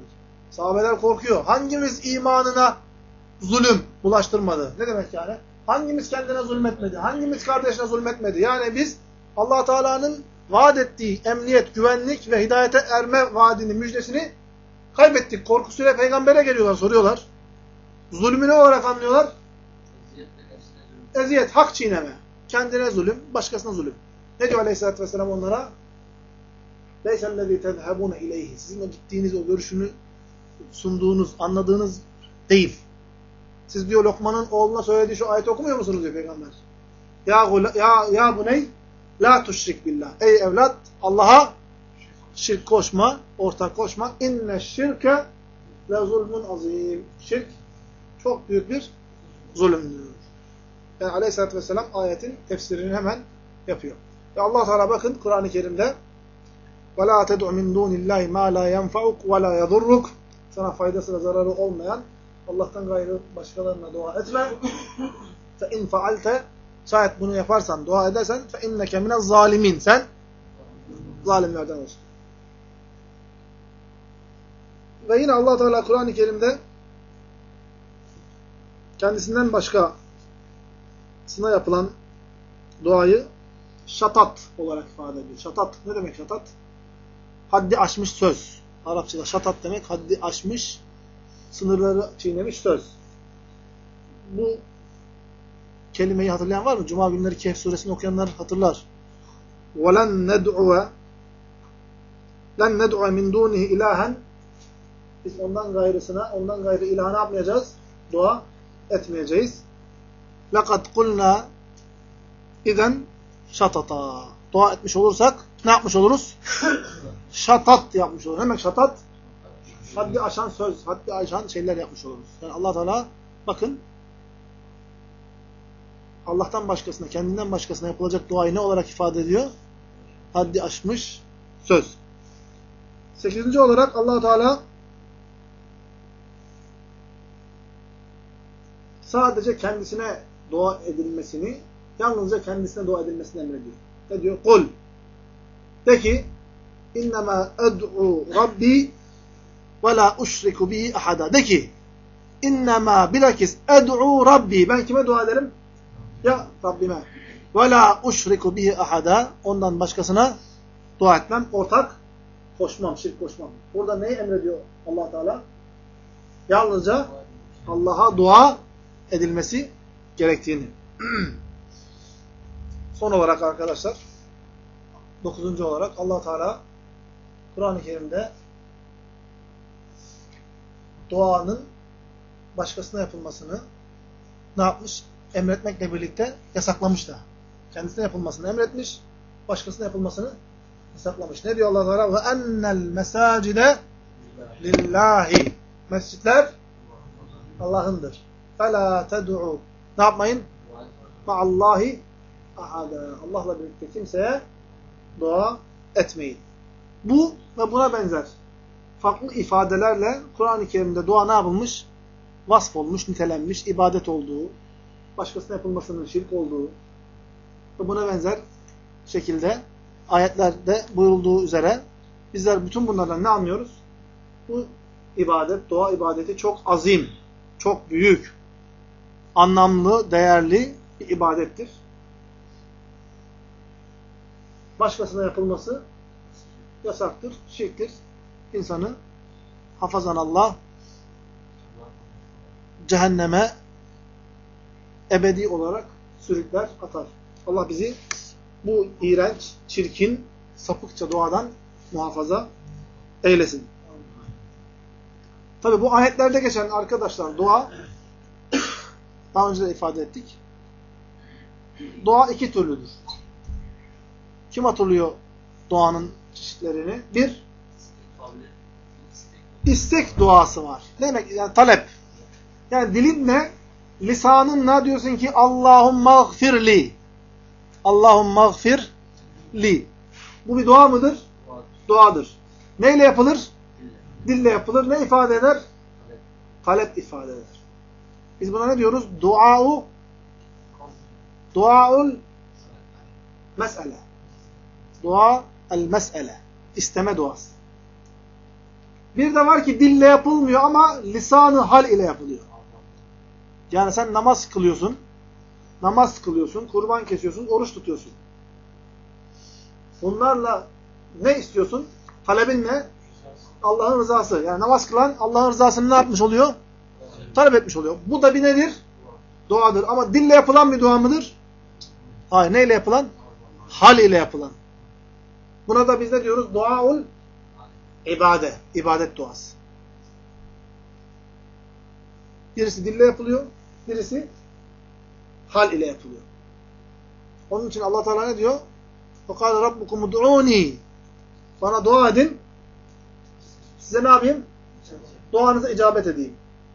Sahabeler korkuyor. Hangimiz imanına zulüm bulaştırmadı? Ne demek yani? Hangimiz kendine zulmetmedi? Hangimiz kardeşine zulmetmedi? Yani biz Allah Teala'nın vaat ettiği emniyet, güvenlik ve hidayete erme vaadini, müjdesini kaybettik. Korkusuyla peygambere geliyorlar, soruyorlar. Zulmü ne olarak anlıyorlar? Eziyet, hak çiğneme. Kendine zulüm, başkasına zulüm. Ne diyor Aleyhisselatü Vesselam onlara? لَيْسَ الَّذ۪ي تَذْهَبُونَ اِلَيْهِ Sizin o gittiğiniz, o görüşünü sunduğunuz, anladığınız değil. Siz diyor Lokman'ın oğluna söylediği şu ayeti okumuyor musunuz diyor Peygamber. Ya buney la tuşrik billah. Ey evlat, Allah'a şirk koşma, ortak koşma. İnne şirke le zulmun azim. Şirk çok büyük bir zulümdür. Yani Aleyhisselatü Vesselam ayetin tefsirini hemen yapıyor. Ve Allah Teala bakın Kur'an-ı Kerim'de وَلَا تَدْعُ مِنْ دُونِ اللّٰهِ مَا لَا يَنْفَعُكْ وَلَا يَضُرُّكْ Sana faydası ve zararı olmayan Allah'tan gayrı başkalarına dua etme. فَاِنْ فَعَلْتَ Şayet bunu yaparsan, dua edersen فَاِنَّكَ مِنَ الظَّالِمِينَ Sen zalimlerden olsun. Ve yine Allah Teala Kur'an-ı Kerim'de kendisinden başkasına yapılan duayı şatat olarak ifade ediyor. Şatat ne demek şatat? Haddi aşmış söz. Arapçada şatat demek haddi aşmış, sınırları çiğnemiş söz. Bu kelimeyi hatırlayan var mı? Cuma günleri Kehf suresini okuyanlar hatırlar. وَلَنْ نَدْعُوَ لَنْ نَدْعُوَ مِنْ دُونِهِ إِلَٰهًا Biz ondan gayrı ilaha ne yapmayacağız? Dua etmeyeceğiz. لَقَدْ قُلْنَا اِذَنْ şatata. Dua etmiş olursak ne yapmış oluruz? Şatat yapmış oluruz. Ne demek şatat? Haddi aşan söz, haddi aşan şeyler yapmış oluruz. Yani Allah Teala bakın Allah'tan başkasına, kendinden başkasına yapılacak duayı ne olarak ifade ediyor? Haddi aşmış söz. 8. olarak Allah Teala sadece kendisine dua edilmesini, yalnızca kendisine dua edilmesini emrediyor. Ne diyor? Kul. De ki İnnemâ ed'u Rabbi ve la uşriku bihi ahada. De ki İnnemâ bilakis ed'u Rabbi. Ben kime dua ederim? Ya Rabbime. Ve la uşriku bihi ahada. Ondan başkasına dua etmem. Ortak koşmam, şirk koşmam. Burada neyi emrediyor Allah Teala? Yalnızca Allah'a dua edilmesi gerektiğini. Son olarak arkadaşlar 9. olarak Allah Teala Kur'an-ı Kerim'de duanın başkasına yapılmasını ne yapmış? Emretmekle birlikte yasaklamış da. Kendisine yapılmasını emretmiş, başkasına yapılmasını yasaklamış. Ne diyor Allah Teala? Ve ennel mesacide lillahi. Mescitler Allah'ındır. Fela ted'u. Ne yapmayın? Ma'allahi ahada. Allah'la birlikte kimseye dua etmeyin. Bu ve buna benzer farklı ifadelerle Kur'an-ı Kerim'de dua ne yapılmış? Vasf olmuş, nitelenmiş, ibadet olduğu, başkasına yapılmasının şirk olduğu ve buna benzer şekilde ayetlerde buyurulduğu üzere bizler bütün bunlardan ne anlıyoruz? Bu ibadet, dua ibadeti çok azim, çok büyük, anlamlı, değerli bir ibadettir. Başkasına yapılması yasaktır, şirktir. İnsanı hafazanallah cehenneme ebedi olarak sürükler, atar. Allah bizi bu iğrenç, çirkin, sapıkça duadan muhafaza eylesin. Tabi bu ayetlerde geçen arkadaşlar dua, daha önce de ifade ettik. Dua iki türlüdür. Kim hatırlıyor duanın çeşitlerini? Bir, istek duası var. Ne demek? Yani talep. Yani dilinle, lisanınla diyorsun ki Allahümme gfirli. Allahümme gfirli. Bu bir dua mıdır? Duadır. Neyle yapılır? Dille yapılır. Ne ifade eder? Talep ifade eder. Biz buna ne diyoruz? Duaul mes'ele. Dua el mes'ele. İsteme duası. Bir de var ki dille yapılmıyor ama lisan-ı hal ile yapılıyor. Yani sen namaz kılıyorsun, kurban kesiyorsun, oruç tutuyorsun. Bunlarla ne istiyorsun? Talebin ne? Allah'ın rızası. Yani namaz kılan Allah'ın rızasını ne yapmış oluyor? Talep etmiş oluyor. Bu da bir nedir? Duadır. Ama dille yapılan bir dua mıdır? Hayır. Neyle yapılan? Hal ile yapılan. Buna da biz ne diyoruz? Duaul ibade. İbadet duası. Birisi dille yapılıyor, birisi hal ile yapılıyor. Onun için Allah Teala ne diyor? فَقَالَ رَبُّكُمُ دُعُونِي Bana dua edin. Size ne yapayım? Duanıza icabet edeyim.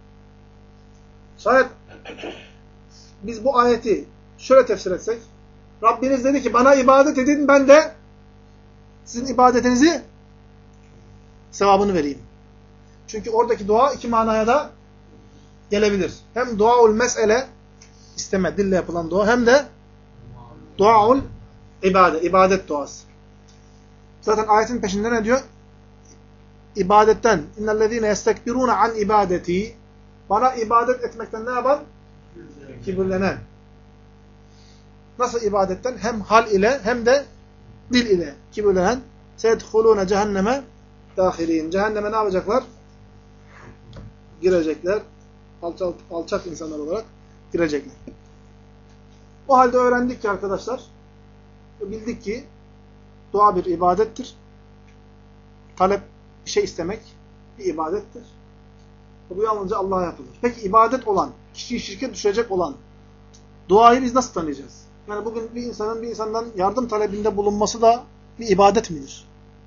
Şayet biz bu ayeti şöyle tefsir etsek, Rabbiniz dedi ki bana ibadet edin, ben de sizin ibadetinizi sevabını vereyim. Çünkü oradaki dua iki manaya da gelebilir. Hem duaul mes'ele, isteme, dille yapılan dua, hem de duaul ibade, ibadet duası. Zaten ayetin peşinde ne diyor? İbadetten, innellezîne yestekbirûne an ibadeti, bana ibadet etmekten ne yapan? Kibirlenen. Nasıl ibadetten? Hem hal ile hem de dil ile kibirlenen. Seyedhulûne cehenneme dâhilîn. Cehenneme ne yapacaklar? Girecekler. Alçak insanlar olarak girecekler. O halde öğrendik ki arkadaşlar, bildik ki dua bir ibadettir. Talep, bir şey istemek bir ibadettir. Bu yalnızca Allah'a yapılır. Peki ibadet olan, kişiyi şirke düşecek olan duayı biz nasıl tanıyacağız? Yani bugün bir insanın bir insandan yardım talebinde bulunması da bir ibadet midir?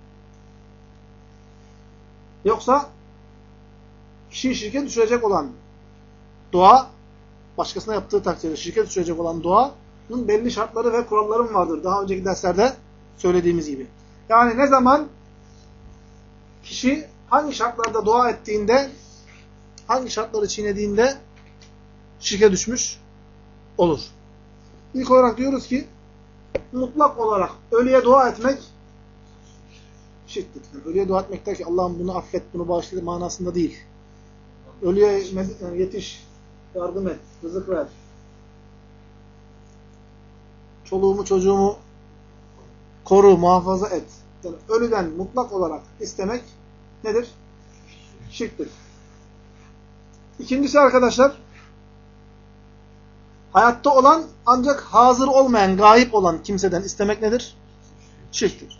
Yoksa kişiyi şirke düşürecek olan dua, başkasına yaptığı takdirde şirke düşecek olan duanın belli şartları ve kuralları vardır. Daha önceki derslerde söylediğimiz gibi. Yani ne zaman kişi hangi şartlarda dua ettiğinde, hangi şartları çiğnediğinde şirke düşmüş olur. İlk olarak diyoruz ki mutlak olarak ölüye dua etmek şirktir. Yani ölüye dua etmek der ki Allah'ım bunu affet, bunu bağışla manasında değil. Ölüye yetiş, yardım et, rızık ver. Çoluğumu, çocuğumu koru, muhafaza et. Yani ölüden mutlak olarak istemek nedir? Şirktir. İkincisi arkadaşlar, hayatta olan ancak hazır olmayan, gayip olan kimseden istemek nedir? Şirktir.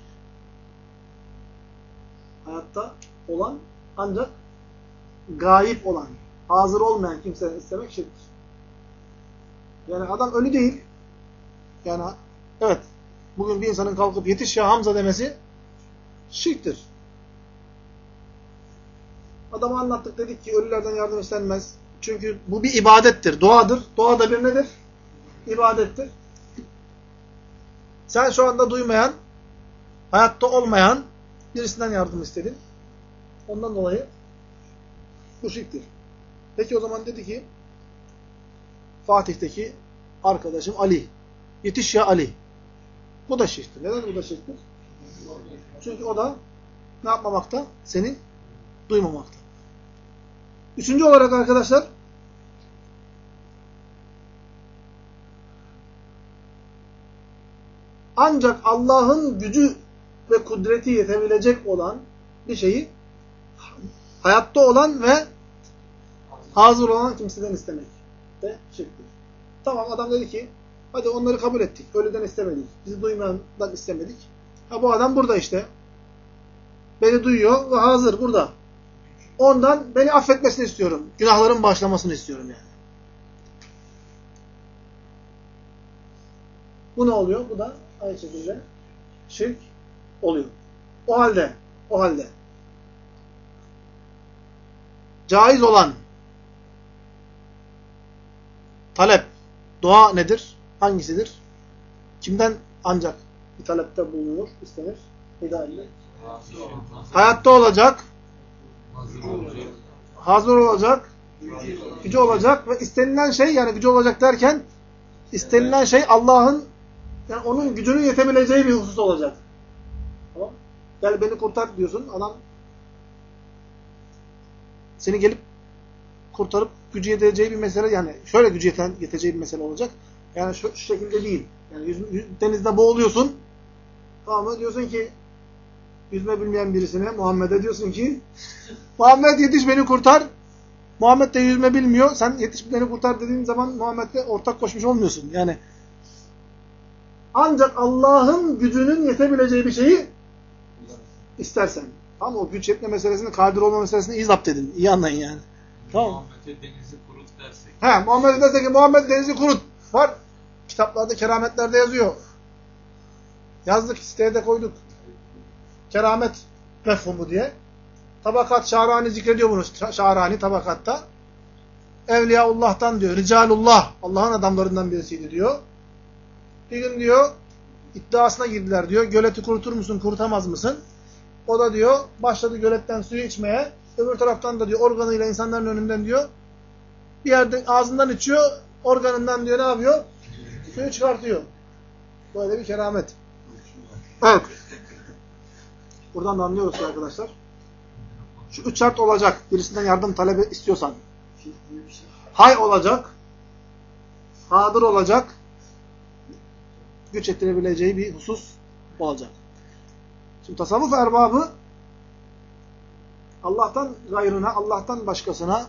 Hayatta olan ancak gayip olan, hazır olmayan kimseden istemek şirktir. Yani adam ölü değil. Yani evet, bugün bir insanın kalkıp yetiş ya Hamza demesi şirktir. Adama anlattık, dedik ki ölülerden yardım istenmez. Çünkü bu bir ibadettir, duadır. Dua da bir nedir? İbadettir. Sen şu anda duymayan, hayatta olmayan birisinden yardım istedin. Ondan dolayı bu şirktir. Peki o zaman dedi ki Fatih'teki arkadaşım Ali. Yetiş ya Ali. Bu da şirktir. Neden bu da şirktir? Çünkü o da ne yapmamakta? Seni duymamakta. Üçüncü olarak arkadaşlar ancak Allah'ın gücü ve kudreti yetebilecek olan bir şeyi hayatta olan ve hazır olan kimseden istemek de şirktir. Tamam, adam dedi ki hadi onları kabul ettik. Ölüden istemedik. Bizi duymayandan istemedik. Ha, bu adam burada işte. Beni duyuyor ve hazır burada. Ondan beni affetmesini istiyorum. Günahların bağışlamasını istiyorum yani. Bu ne oluyor? Bu da aynı şekilde şirk oluyor. O halde caiz olan talep, dua nedir? Hangisidir? Kimden ancak bir talepte bulunur, istenir? Hidayet. Hayatta olacak, hazır olacak, gücü olacak ve istenilen şey, yani gücü olacak derken istenilen şey Allah'ın, yani onun gücünün yetebileceği bir husus olacak. Tamam. Gel beni kurtar diyorsun. Adam seni gelip kurtarıp gücü yeteceği bir mesele, yani şöyle gücü yeteceği bir mesele olacak. Yani şu şekilde değil. Yani denizde boğuluyorsun. Tamam mı? Diyorsun ki yüzme bilmeyen birisine, Muhammed'e diyorsun ki Muhammed yetiş beni kurtar. Muhammed de yüzme bilmiyor. Sen yetiş beni kurtar dediğin zaman Muhammed'le ortak koşmuş olmuyorsun. Yani ancak Allah'ın gücünün yetebileceği bir şeyi istersen. Tamam, o güç yetme meselesini, kadir olma meselesini iyi zapt edin. İyi anlayın yani. Tamam. Muhammed'e denizi kurut dersek. Muhammed'e dersek ki Muhammed denizi kurut. Var. Kitaplarda, kerametlerde yazıyor. Yazdık, siteye de koyduk. Keramet mefhumu diye. Tabakat Şahrani zikrediyor bunu. Şahrani tabakatta. Evliyaullah'tan diyor. Ricalullah. Allah'ın adamlarından birisiydi diyor. Bir gün diyor iddiasına girdiler diyor. Göleti kurutur musun, kurutamaz mısın? O da diyor başladı göletten suyu içmeye. Öbür taraftan da diyor organıyla insanların önünden diyor bir yerde ağzından içiyor. Organından diyor ne yapıyor? Suyu çıkartıyor. Böyle bir keramet. Evet. Buradan da anlıyoruz ki arkadaşlar. Şu 3 şart olacak. Birisinden yardım talebi istiyorsan. Hay olacak. Hadır olacak. Güç ettirebileceği bir husus olacak. Şimdi tasavvuf erbabı Allah'tan gayrına, Allah'tan başkasına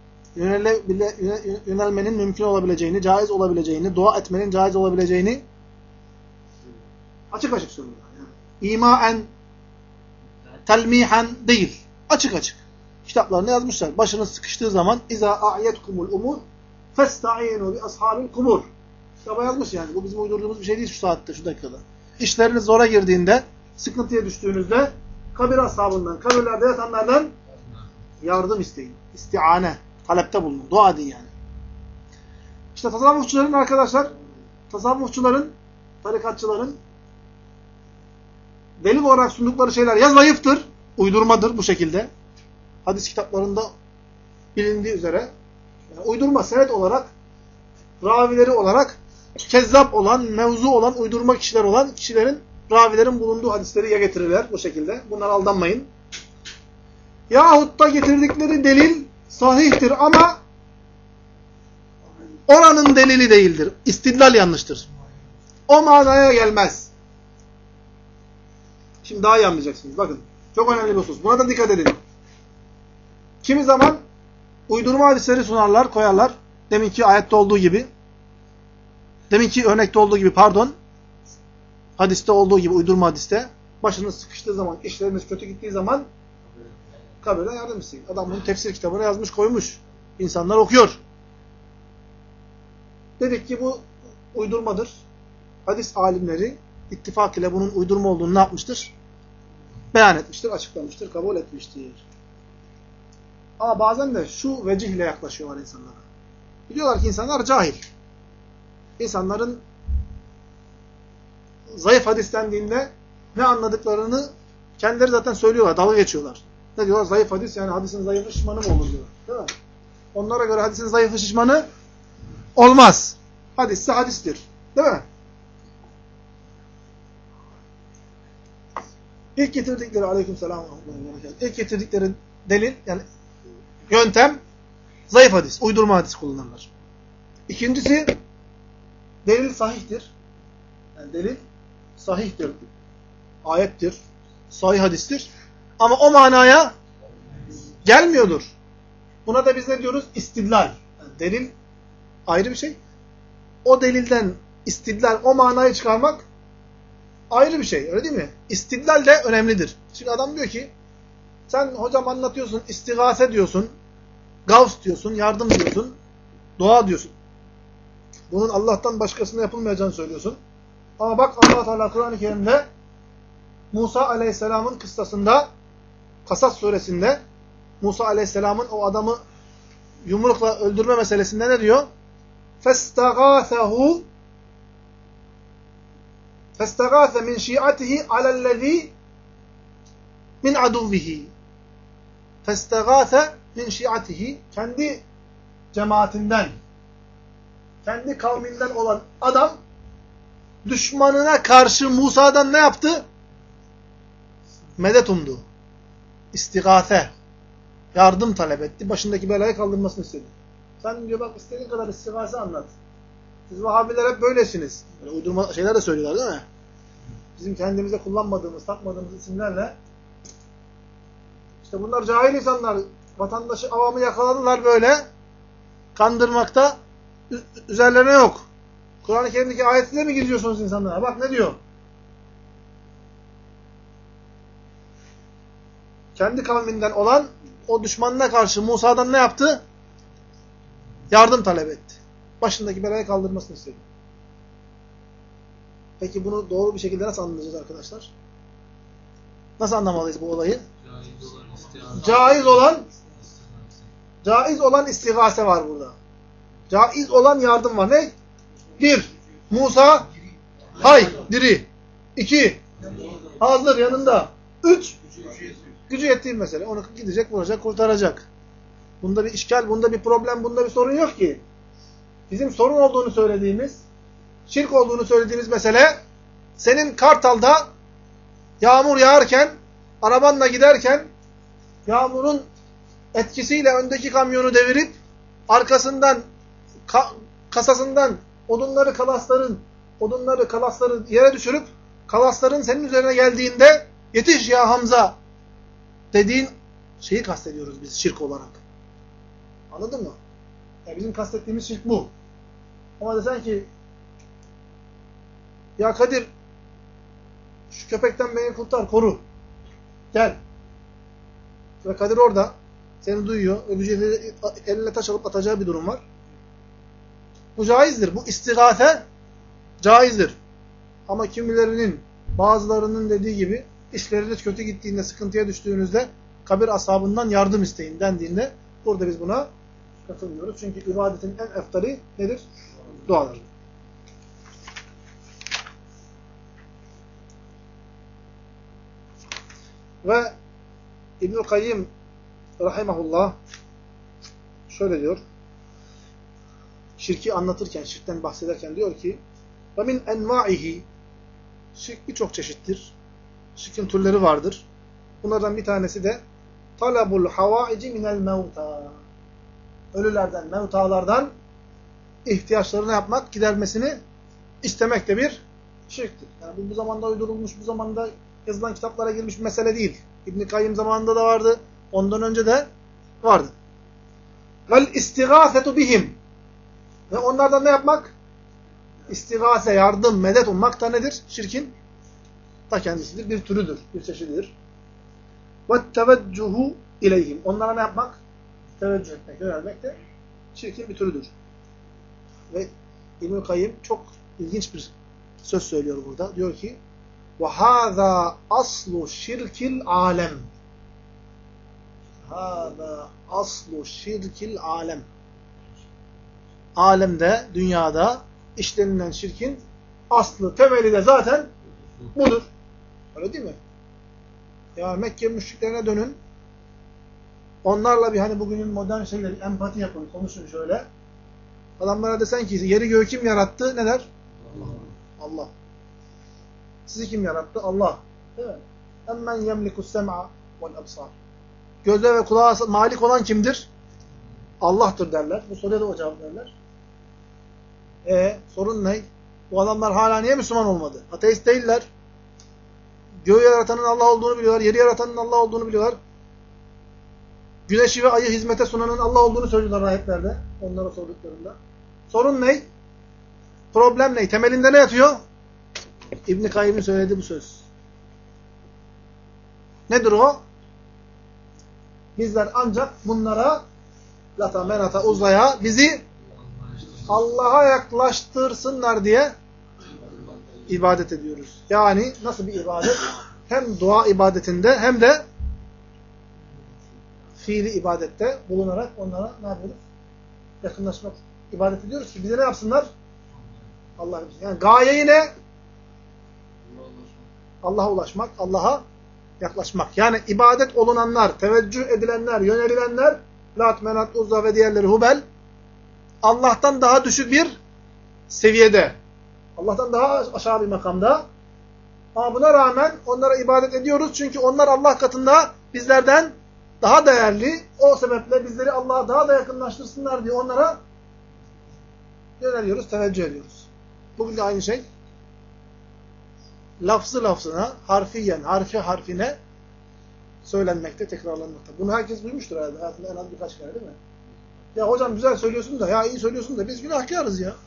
yönelmenin mümkün olabileceğini, caiz olabileceğini, dua etmenin caiz olabileceğini açık açık söylüyor. Yani İmaen, telmihen değil. Açık açık. Kitaplarını yazmışlar. Başınız sıkıştığı zaman İza a'yetkumul umur festa'inu bi ashabil kubur. Kitaba yazmış yani. Bu bizim uydurduğumuz bir şey değil şu saatte, şu dakikada. İşleriniz zora girdiğinde, sıkıntıya düştüğünüzde kabir ashabından, kabirlerde yatanlardan yardım isteyin. İstiane, talepte bulunun. Dua edin yani. İşte tasavvufçuların arkadaşlar, tasavvufçuların, tarikatçıların delil olarak sundukları şeyler ya zayıftır, uydurmadır bu şekilde. Hadis kitaplarında bilindiği üzere yani uydurma, senet olarak, ravileri olarak kezzap olan, mevzu olan, uydurma kişiler olan kişilerin, ravilerin bulunduğu hadisleri ya getirirler bu şekilde. Bunlara aldanmayın. Yahut da getirdikleri delil sahihtir ama oranın delili değildir. İstidlal yanlıştır. O manaya gelmez. Şimdi daha iyi anlayacaksınız. Bakın. Çok önemli bir husus. Buna da dikkat edin. Kimi zaman uydurma hadisleri sunarlar, koyarlar. Deminki ayette olduğu gibi. Deminki örnekte olduğu gibi pardon. Hadiste olduğu gibi uydurma hadiste. Başınız sıkıştığı zaman, işleriniz kötü gittiği zaman kabirden yardım isteyin. Adam bunu tefsir kitabına yazmış, koymuş. İnsanlar okuyor. Dedik ki bu uydurmadır. Hadis alimleri ittifak ile bunun uydurma olduğunu ne yapmıştır? Beyan etmiştir, açıklamıştır, kabul etmiştir. Ama bazen de şu vecihle yaklaşıyorlar insanlara. Biliyorlar ki insanlar cahil. İnsanların zayıf hadis dendiğinde ne anladıklarını kendileri zaten söylüyorlar, dalga geçiyorlar. Ne diyorlar? Zayıf hadis, yani hadisin zayıfı şişmanı mı olur diyorlar. Değil mi? Onlara göre hadisin zayıfı şişmanı olmaz. Hadis ise hadistir. Değil mi? İlk getirdikleri aleykümselam ilk getirdikleri delil, yani yöntem zayıf hadis, uydurma hadis kullanırlar. İkincisi delil sahihtir. Yani delil sahihtir. Ayettir. Sahih hadistir. Ama o manaya gelmiyordur. Buna da biz ne diyoruz? İstidlal. Yani delil ayrı bir şey. O delilden istidlal, o manayı çıkarmak ayrı bir şey. Öyle değil mi? İstidlal de önemlidir. Şimdi adam diyor ki sen hocam anlatıyorsun, istigase diyorsun, gavs diyorsun, yardım diyorsun, dua diyorsun. Bunun Allah'tan başkasına yapılmayacağını söylüyorsun. Ama bak Allah Teala Kur'an-ı Kerim'de Musa Aleyhisselam'ın kıssasında, Kasas suresinde Musa Aleyhisselam'ın o adamı yumrukla öldürme meselesinde ne diyor? فَاسْتَغَاثَهُ مِنْ شِيعَتِهِ عَلَى الَّذ۪ي مِنْ عَدُوِّهِ فَاسْتَغَاثَ مِنْ شِيعَتِهِ kendi cemaatinden, kendi kavminden olan adam düşmanına karşı Musa'dan ne yaptı? Medet umdu. İstigâse. yardım talep etti. Başındaki belayı kaldırmasını istedi. Sen diyor bak istediğin kadar istigase anlat. Siz Vahabiler hep böylesiniz. Böyle uydurma şeyler de söylüyorlar değil mi? Bizim kendimize kullanmadığımız, takmadığımız isimlerle işte bunlar cahil insanlar. Vatandaşı, avamı yakaladılar böyle. Kandırmakta üzerlerine yok. Kur'an-ı Kerim'deki ayetinde mi giriyorsunuz insanlara? Bak ne diyor? Kendi kavminden olan o düşmanına karşı Musa'dan ne yaptı? Yardım talep etti. Başındaki belayı kaldırmasını istedi. Peki bunu doğru bir şekilde nasıl anlayacağız arkadaşlar? Nasıl anlamalıyız bu olayı? Caiz olan istigase var burada. Caiz olan yardım var. Ne? 1. Musa hay, diri. 2. Hazır yanında. 3. Gücü yettiği mesele. Onu gidecek, vuracak, kurtaracak. Bunda bir işgal, bunda bir problem, bunda bir sorun yok ki. Bizim sorun olduğunu söylediğimiz, şirk olduğunu söylediğimiz mesele, senin Kartal'da yağmur yağarken, arabanla giderken, yağmurun etkisiyle öndeki kamyonu devirip, arkasından, kasasından odunları kalasları yere düşürüp, kalasların senin üzerine geldiğinde, yetiş ya Hamza dediğin şeyi kastediyoruz biz şirk olarak. Anladın mı? Yani bizim kastettiğimiz şirk bu. Ama desen ki ya Kadir şu köpekten beni kurtar, koru. Gel. Ve Kadir orada seni duyuyor. Öbürcüğü eline taş alıp atacağı bir durum var. Bu caizdir. Bu istigâse caizdir. Ama kimilerinin, bazılarının dediği gibi işleriniz kötü gittiğinde, sıkıntıya düştüğünüzde kabir ashabından yardım isteyin dendiğinde burada biz buna katılmıyoruz. Çünkü ibadetin en eftali nedir? Duadır. Ve İbnül Kayyim rahimahullah şöyle diyor. Şirki anlatırken, şirkten bahsederken diyor ki ve min envaihi, şirk birçok çeşittir. Şirkin türleri vardır. Bunlardan bir tanesi de talabul havaici minel mevta. Ölülerden, mevtalardan ihtiyaçlarını yapmak, gidermesini istemek de bir şirktir. Yani bu zamanda uydurulmuş, bu zamanda yazılan kitaplara girmiş bir mesele değil. İbn-i Kayyim zamanında da vardı. Ondan önce de vardı. Vel istigâsetu bihim. Ve onlardan ne yapmak? İstigâse, yardım, medet ummak da nedir? Şirkin ta kendisidir. Bir türüdür, bir çeşididir. Ve teveccühü ileyhim. Onlara ne yapmak? Teveccüh etmek, yönelmek de şirkin bir türüdür. Ve İbn-i Kayyim çok ilginç bir söz söylüyor burada. Diyor ki وَهَذَا أَصْلُ شِرْكِ الْعَالَمِ هَذَا أَصْلُ شِرْكِ الْعَالَمِ Alemde, dünyada işlenilen şirkin aslı, temeli de zaten budur. Öyle değil mi? Ya Mekke müşriklerine dönün. Onlarla bir hani bugünün modern şeyleri, empati yapın, konuşun şöyle. Adamlara desen ki yeri göğü kim yarattı? Ne der? Allah. Sizi kim yarattı? Allah. Değil mi? Emmen yemlikus sem'a vel absar. Göze ve kulağa malik olan kimdir? Allah'tır derler. Bu soruya da o cevap verirler. Sorun ne? Bu adamlar hala niye Müslüman olmadı? Ateist değiller. Göğü yaratanın Allah olduğunu biliyorlar. Yeri yaratanın Allah olduğunu biliyorlar. Güneşi ve ayı hizmete sunanın Allah olduğunu söylüyorlar ayetlerde. Onlara sorduklarında. Sorun ne? Problem ne? Temelinde ne yatıyor? İbn-i Kayyim'in söylediği bu söz. Nedir o? Bizler ancak bunlara Lata, Menata, Uzay'a bizi Allah'a yaklaştırsınlar diye ibadet ediyoruz. Yani nasıl bir ibadet? Hem dua ibadetinde hem de fiili ibadette bulunarak onlara ne yapıyoruz? Yakınlaşmak, ibadet ediyoruz ki bize ne yapsınlar? Allah'a. Yani gayeyi ne? Allah'a ulaşmak, Allah'a yaklaşmak. Yani ibadet olunanlar, teveccüh edilenler, yönelilenler, Lat, Menat, Uzza ve diğerleri Hubel, Allah'tan daha düşük bir seviyede. Allah'tan daha aşağı bir makamda. Ama buna rağmen onlara ibadet ediyoruz. Çünkü onlar Allah katında bizlerden daha değerli. O sebeple bizleri Allah'a daha da yakınlaştırsınlar diye onlara yöneliyoruz, teveccüh ediyoruz. Bugün de aynı şey. Lafzı lafzına, harfiyen, harfi harfine söylenmekte, tekrarlanmakta. Bunu herkes duymuştur herhalde. Hayatında en az birkaç kere değil mi? Ya hocam güzel söylüyorsun da, ya iyi söylüyorsun da biz günahkarız ya.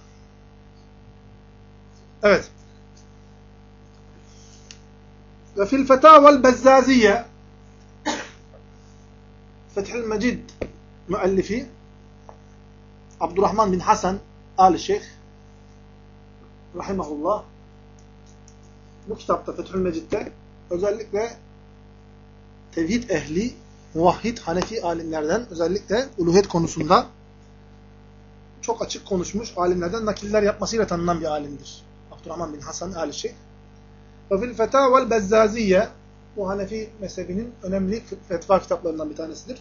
Evet. Ve fil fetâvel bezzâziyye Fethül Mecid müellifi Abdurrahman bin Hasan Al-Şeyh rahimahullah bu kitapta Fethül Mecid'de özellikle tevhid ehli, muvahhid, Hanefi alimlerden özellikle uluhiyet konusunda çok açık konuşmuş alimlerden nakiller yapmasıyla tanınan bir alimdir. Abdurrahman bin Hasan Al-Şeyh. Ve fil fetâvel bezzâziyye bu Hanefi mezhebinin önemli fetva kitaplarından bir tanesidir.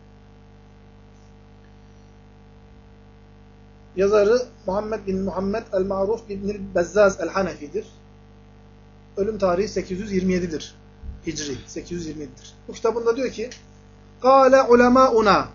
Yazarı Muhammed bin Muhammed el-Ma'ruf bin Bezzaz el-Hanefi'dir. Ölüm tarihi 827'dir. Hicri 827'dir. Bu kitabında diyor ki Kâle ulemâuna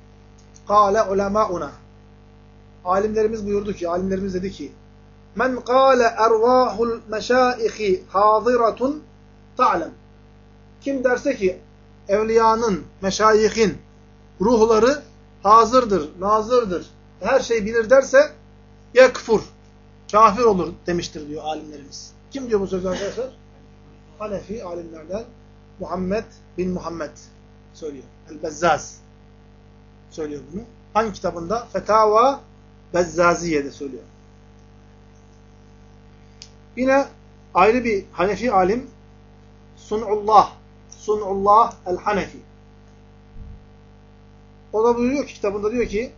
alimlerimiz buyurdu ki, alimlerimiz dedi ki Men kâle ervâhul meşâihi hâziratun ta'lem kim derse ki evliyanın, meşayihin ruhları hazırdır, nazırdır, her şeyi bilir derse yekfur, kafir olur demiştir diyor alimlerimiz. Kim diyor bu sözü arkadaşlar? Hanefi alimlerden Muhammed bin Muhammed söylüyor. El-Bezzaz söylüyor bunu. Hangi kitabında? Fetava Bezzaziye'de söylüyor. Yine ayrı bir Hanefi alim Sun'ullah el-Hanefi. O da buyuruyor ki kitabında diyor ki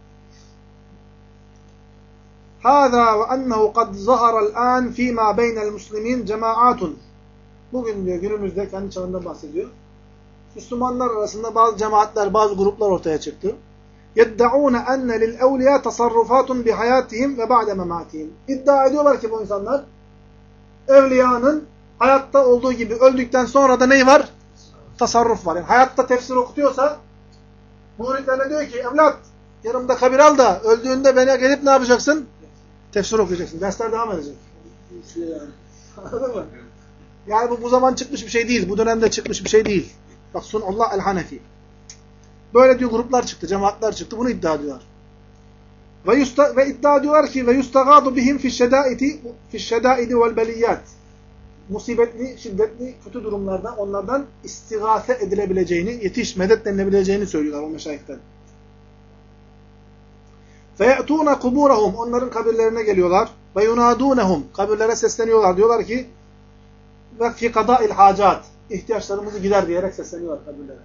Hâzâ ve ennehu kad zahara'l-ân fîmâ beynel muslimîn cemaatun. Bugün diyor günümüzde kendi çağından bahsediyor. Müslümanlar arasında bazı cemaatler, bazı gruplar ortaya çıktı. يَدَّعُونَ اَنَّ لِلْاَوْلِيَا تَصَرُّفَاتٌ بِحَيَاتِهِمْ وَبَعْدَ مَمَاتِهِمْ İddia ediyorlar ki bu insanlar evliyanın hayatta olduğu gibi öldükten sonra da neyi var? Tasarruf var. Yani hayatta tefsir okutuyorsa muritlerine diyor ki evlat yanımda kabir al da öldüğünde bana gelip ne yapacaksın? Tefsir okuyacaksın. Dersler devam edecek. Anladın mı? Yani bu zaman çıkmış bir şey değil. Bu dönemde çıkmış bir şey değil. Bak Sun'ullah el-Hanefi. Böyle diyor gruplar çıktı, cemaatler çıktı. Bunu iddia ediyorlar. Ve iddia ediyorlar ki ve yustagadu bihim fi'ş-şedâidi ve'l-beliyyat. Musibetli, şiddetli, kötü durumlarda onlardan istigâse edilebileceğini, medet denilebileceğini söylüyorlar o meşayihten. فَيَأْتُونَ قُبُورَهُمْ onların kabirlerine geliyorlar. وَيُنَادُونَهُمْ kabirlere sesleniyorlar. Diyorlar ki وَفِي قَضَاءِ الْحَاجَاتِ ihtiyaçlarımızı gider diyerek sesleniyorlar kabirlere.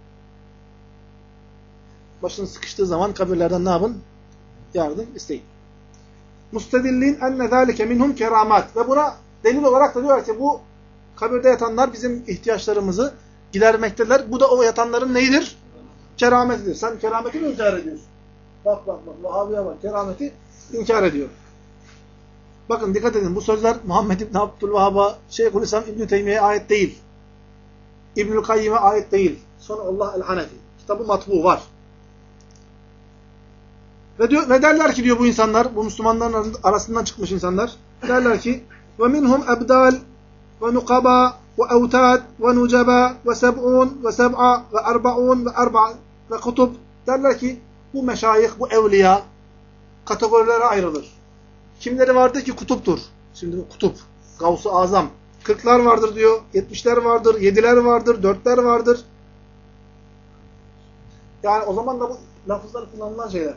Başınız sıkıştığı zaman kabirlerden ne yapın? Yardım isteyin. Mustedillin enne zâlike minhum keramat. Ve buna delil olarak da diyorlar ki bu kabirde yatanlar bizim ihtiyaçlarımızı gidermektedirler. Bu da o yatanların neyidir? Kerametidir. Sen kerameti mi inkar ediyorsun? Bak. Vahabiye bak. Kerameti inkar ediyor. Bakın dikkat edin. Bu sözler Muhammed İbni Abdülvahhab'a, Şeyhülislam İbn-i Teymiye'ye ait değil. İbnül Kayyim'e ait değil. Sun'ullah el-Hanefi. Kitabı matbu var. Ve derler ki diyor bu insanlar, bu Müslümanların arasından çıkmış insanlar, derler ki وَمِنْهُمْ اَبْدَالِ وَنُقَبَا وَاَوْتَادِ وَنُجَبَا وَسَبْعُونَ وَسَبْعَ وَاَرْبَعُونَ وَاَرْبَعَ ve kutup. Derler ki bu meşayih, bu evliya kategorilere ayrılır. Kimleri vardır ki kutuptur. Şimdi bu kutup, Gavs-ı Azam. 40'lar vardır diyor, 70'ler vardır, 7'ler vardır, 4'ler vardır. Yani o zaman da bu lafızlar kullanılan şeyler.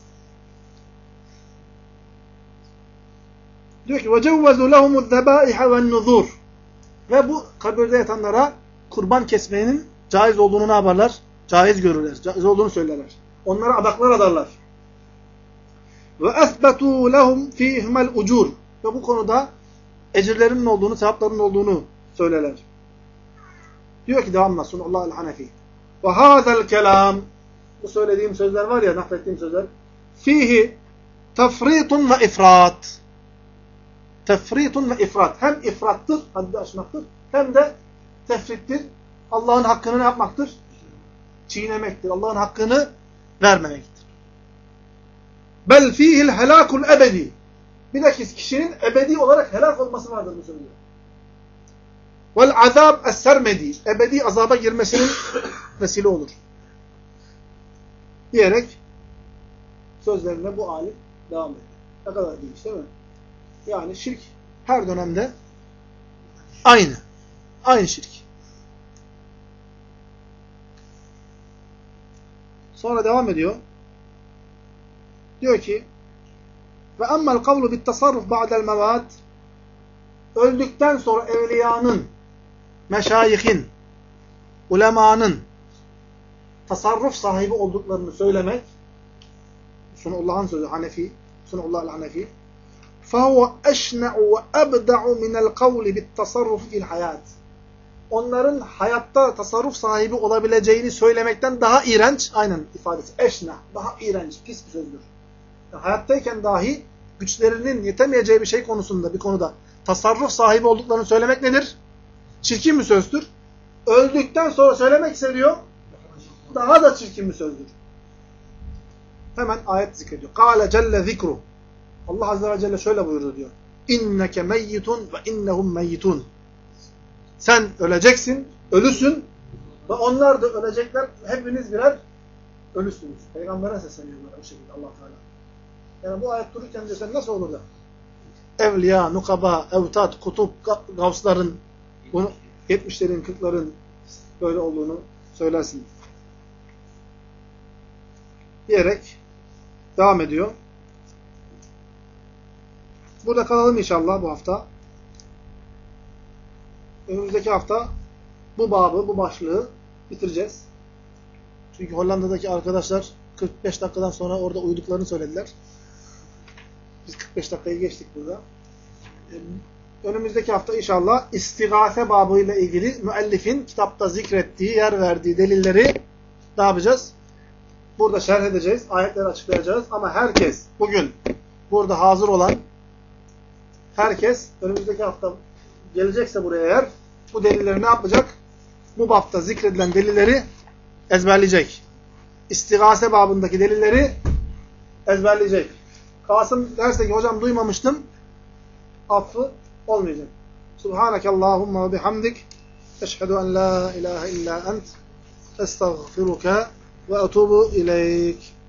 Diyor ki وَجَوَّزُوا لَهُمُ الذَّبَائِحَ وَالنُّذُورِ ve bu kabirde yatanlara kurban kesmenin caiz olduğunu ne yaparlar? Caiz görürler. Caiz olduğunu söylerler. Onlara adaklar adarlar. وَأَثْبَتُوا لَهُمْ فِيهِمَ الْاُجُورِ ve bu konuda ecirlerinin olduğunu, sevaplarının olduğunu söylerler. Diyor ki devamla Sun'ullah el-Hanefi وَهَذَا الْكَلَامِ bu söylediğim sözler var ya, naklettiğim sözler fihi tefritun ve ifrat. Tefritun ve ifrat. Hem ifrattır, haddi aşmaktır, hem de tefrittir. Allah'ın hakkını ne yapmaktır? çiğnemektir. Allah'ın hakkını vermemektir. Bel fihil helakul ebedi. Bir de kişinin ebedi olarak helak olması vardır bu söylüyor. Vel azab es-sermedi. Ebedi azaba girmesinin vesile olur. Diyerek sözlerine bu alim devam ediyor. Ne kadar ilginç değil mi? Yani şirk her dönemde aynı. Aynı şirk. Sonra devam ediyor. Diyor ki ve emmel kavlu bit tasarruf ba'del mevat, öldükten sonra evliyanın, meşayihin, ulemanın tasarruf sahibi olduklarını söylemek, Sunullah'ın sözü Hanefi, Sunullah'l Hanefi, فَهُوَ اَشْنَعُ وَاَبْدَعُ مِنَ الْقَوْلِ بِالتَّصَرُّفِ فِي الْحَيَاتِ. Onların hayatta tasarruf sahibi olabileceğini söylemekten daha iğrenç, aynen ifadesi, eşna, daha iğrenç, pis bir sözdür. Yani hayattayken dahi güçlerinin yetemeyeceği bir şey konusunda, bir konuda tasarruf sahibi olduklarını söylemek nedir? Çirkin bir sözdür. Öldükten sonra söylemek isteniyor, daha da çirkin bir sözdür. Hemen ayet zikrediyor. Kâle celle zikru. Allah Azze ve Celle şöyle buyurdu diyor. İnneke meyyitun ve innehum meyyitun. Sen öleceksin, ölüsün ve onlar da ölecekler. Hepiniz birer ölüsünüz. Peygamber'e sesleniyorlar o şekilde Allah Teala. Yani bu ayet dururken diyor sen nasıl olur da? Evliya, nukaba, evtat, kutup, gavsların, 70'lerin, 40'ların böyle olduğunu söylersin. Diyerek devam ediyor. Burada kalalım inşallah bu hafta. Önümüzdeki hafta bu babı, bu başlığı bitireceğiz. Çünkü Hollanda'daki arkadaşlar 45 dakikadan sonra orada uyuduklarını söylediler. Biz 45 dakikayı geçtik burada. Önümüzdeki hafta inşallah istigâse babıyla ilgili müellifin kitapta zikrettiği, yer verdiği delilleri ne yapacağız? Burada şerh edeceğiz, ayetleri açıklayacağız. Ama herkes bugün burada hazır olan herkes önümüzdeki hafta gelecekse buraya eğer bu delilleri ne yapacak? Bu bapta zikredilen delilleri ezberleyecek. İstigâse babındaki delilleri ezberleyecek. Kasım derse ki hocam duymamıştım, affı olmayacak. Subhanakallahumma ve bihamdik eşhedü en la ilahe illa ent estağfiruke ve etubu ileyk.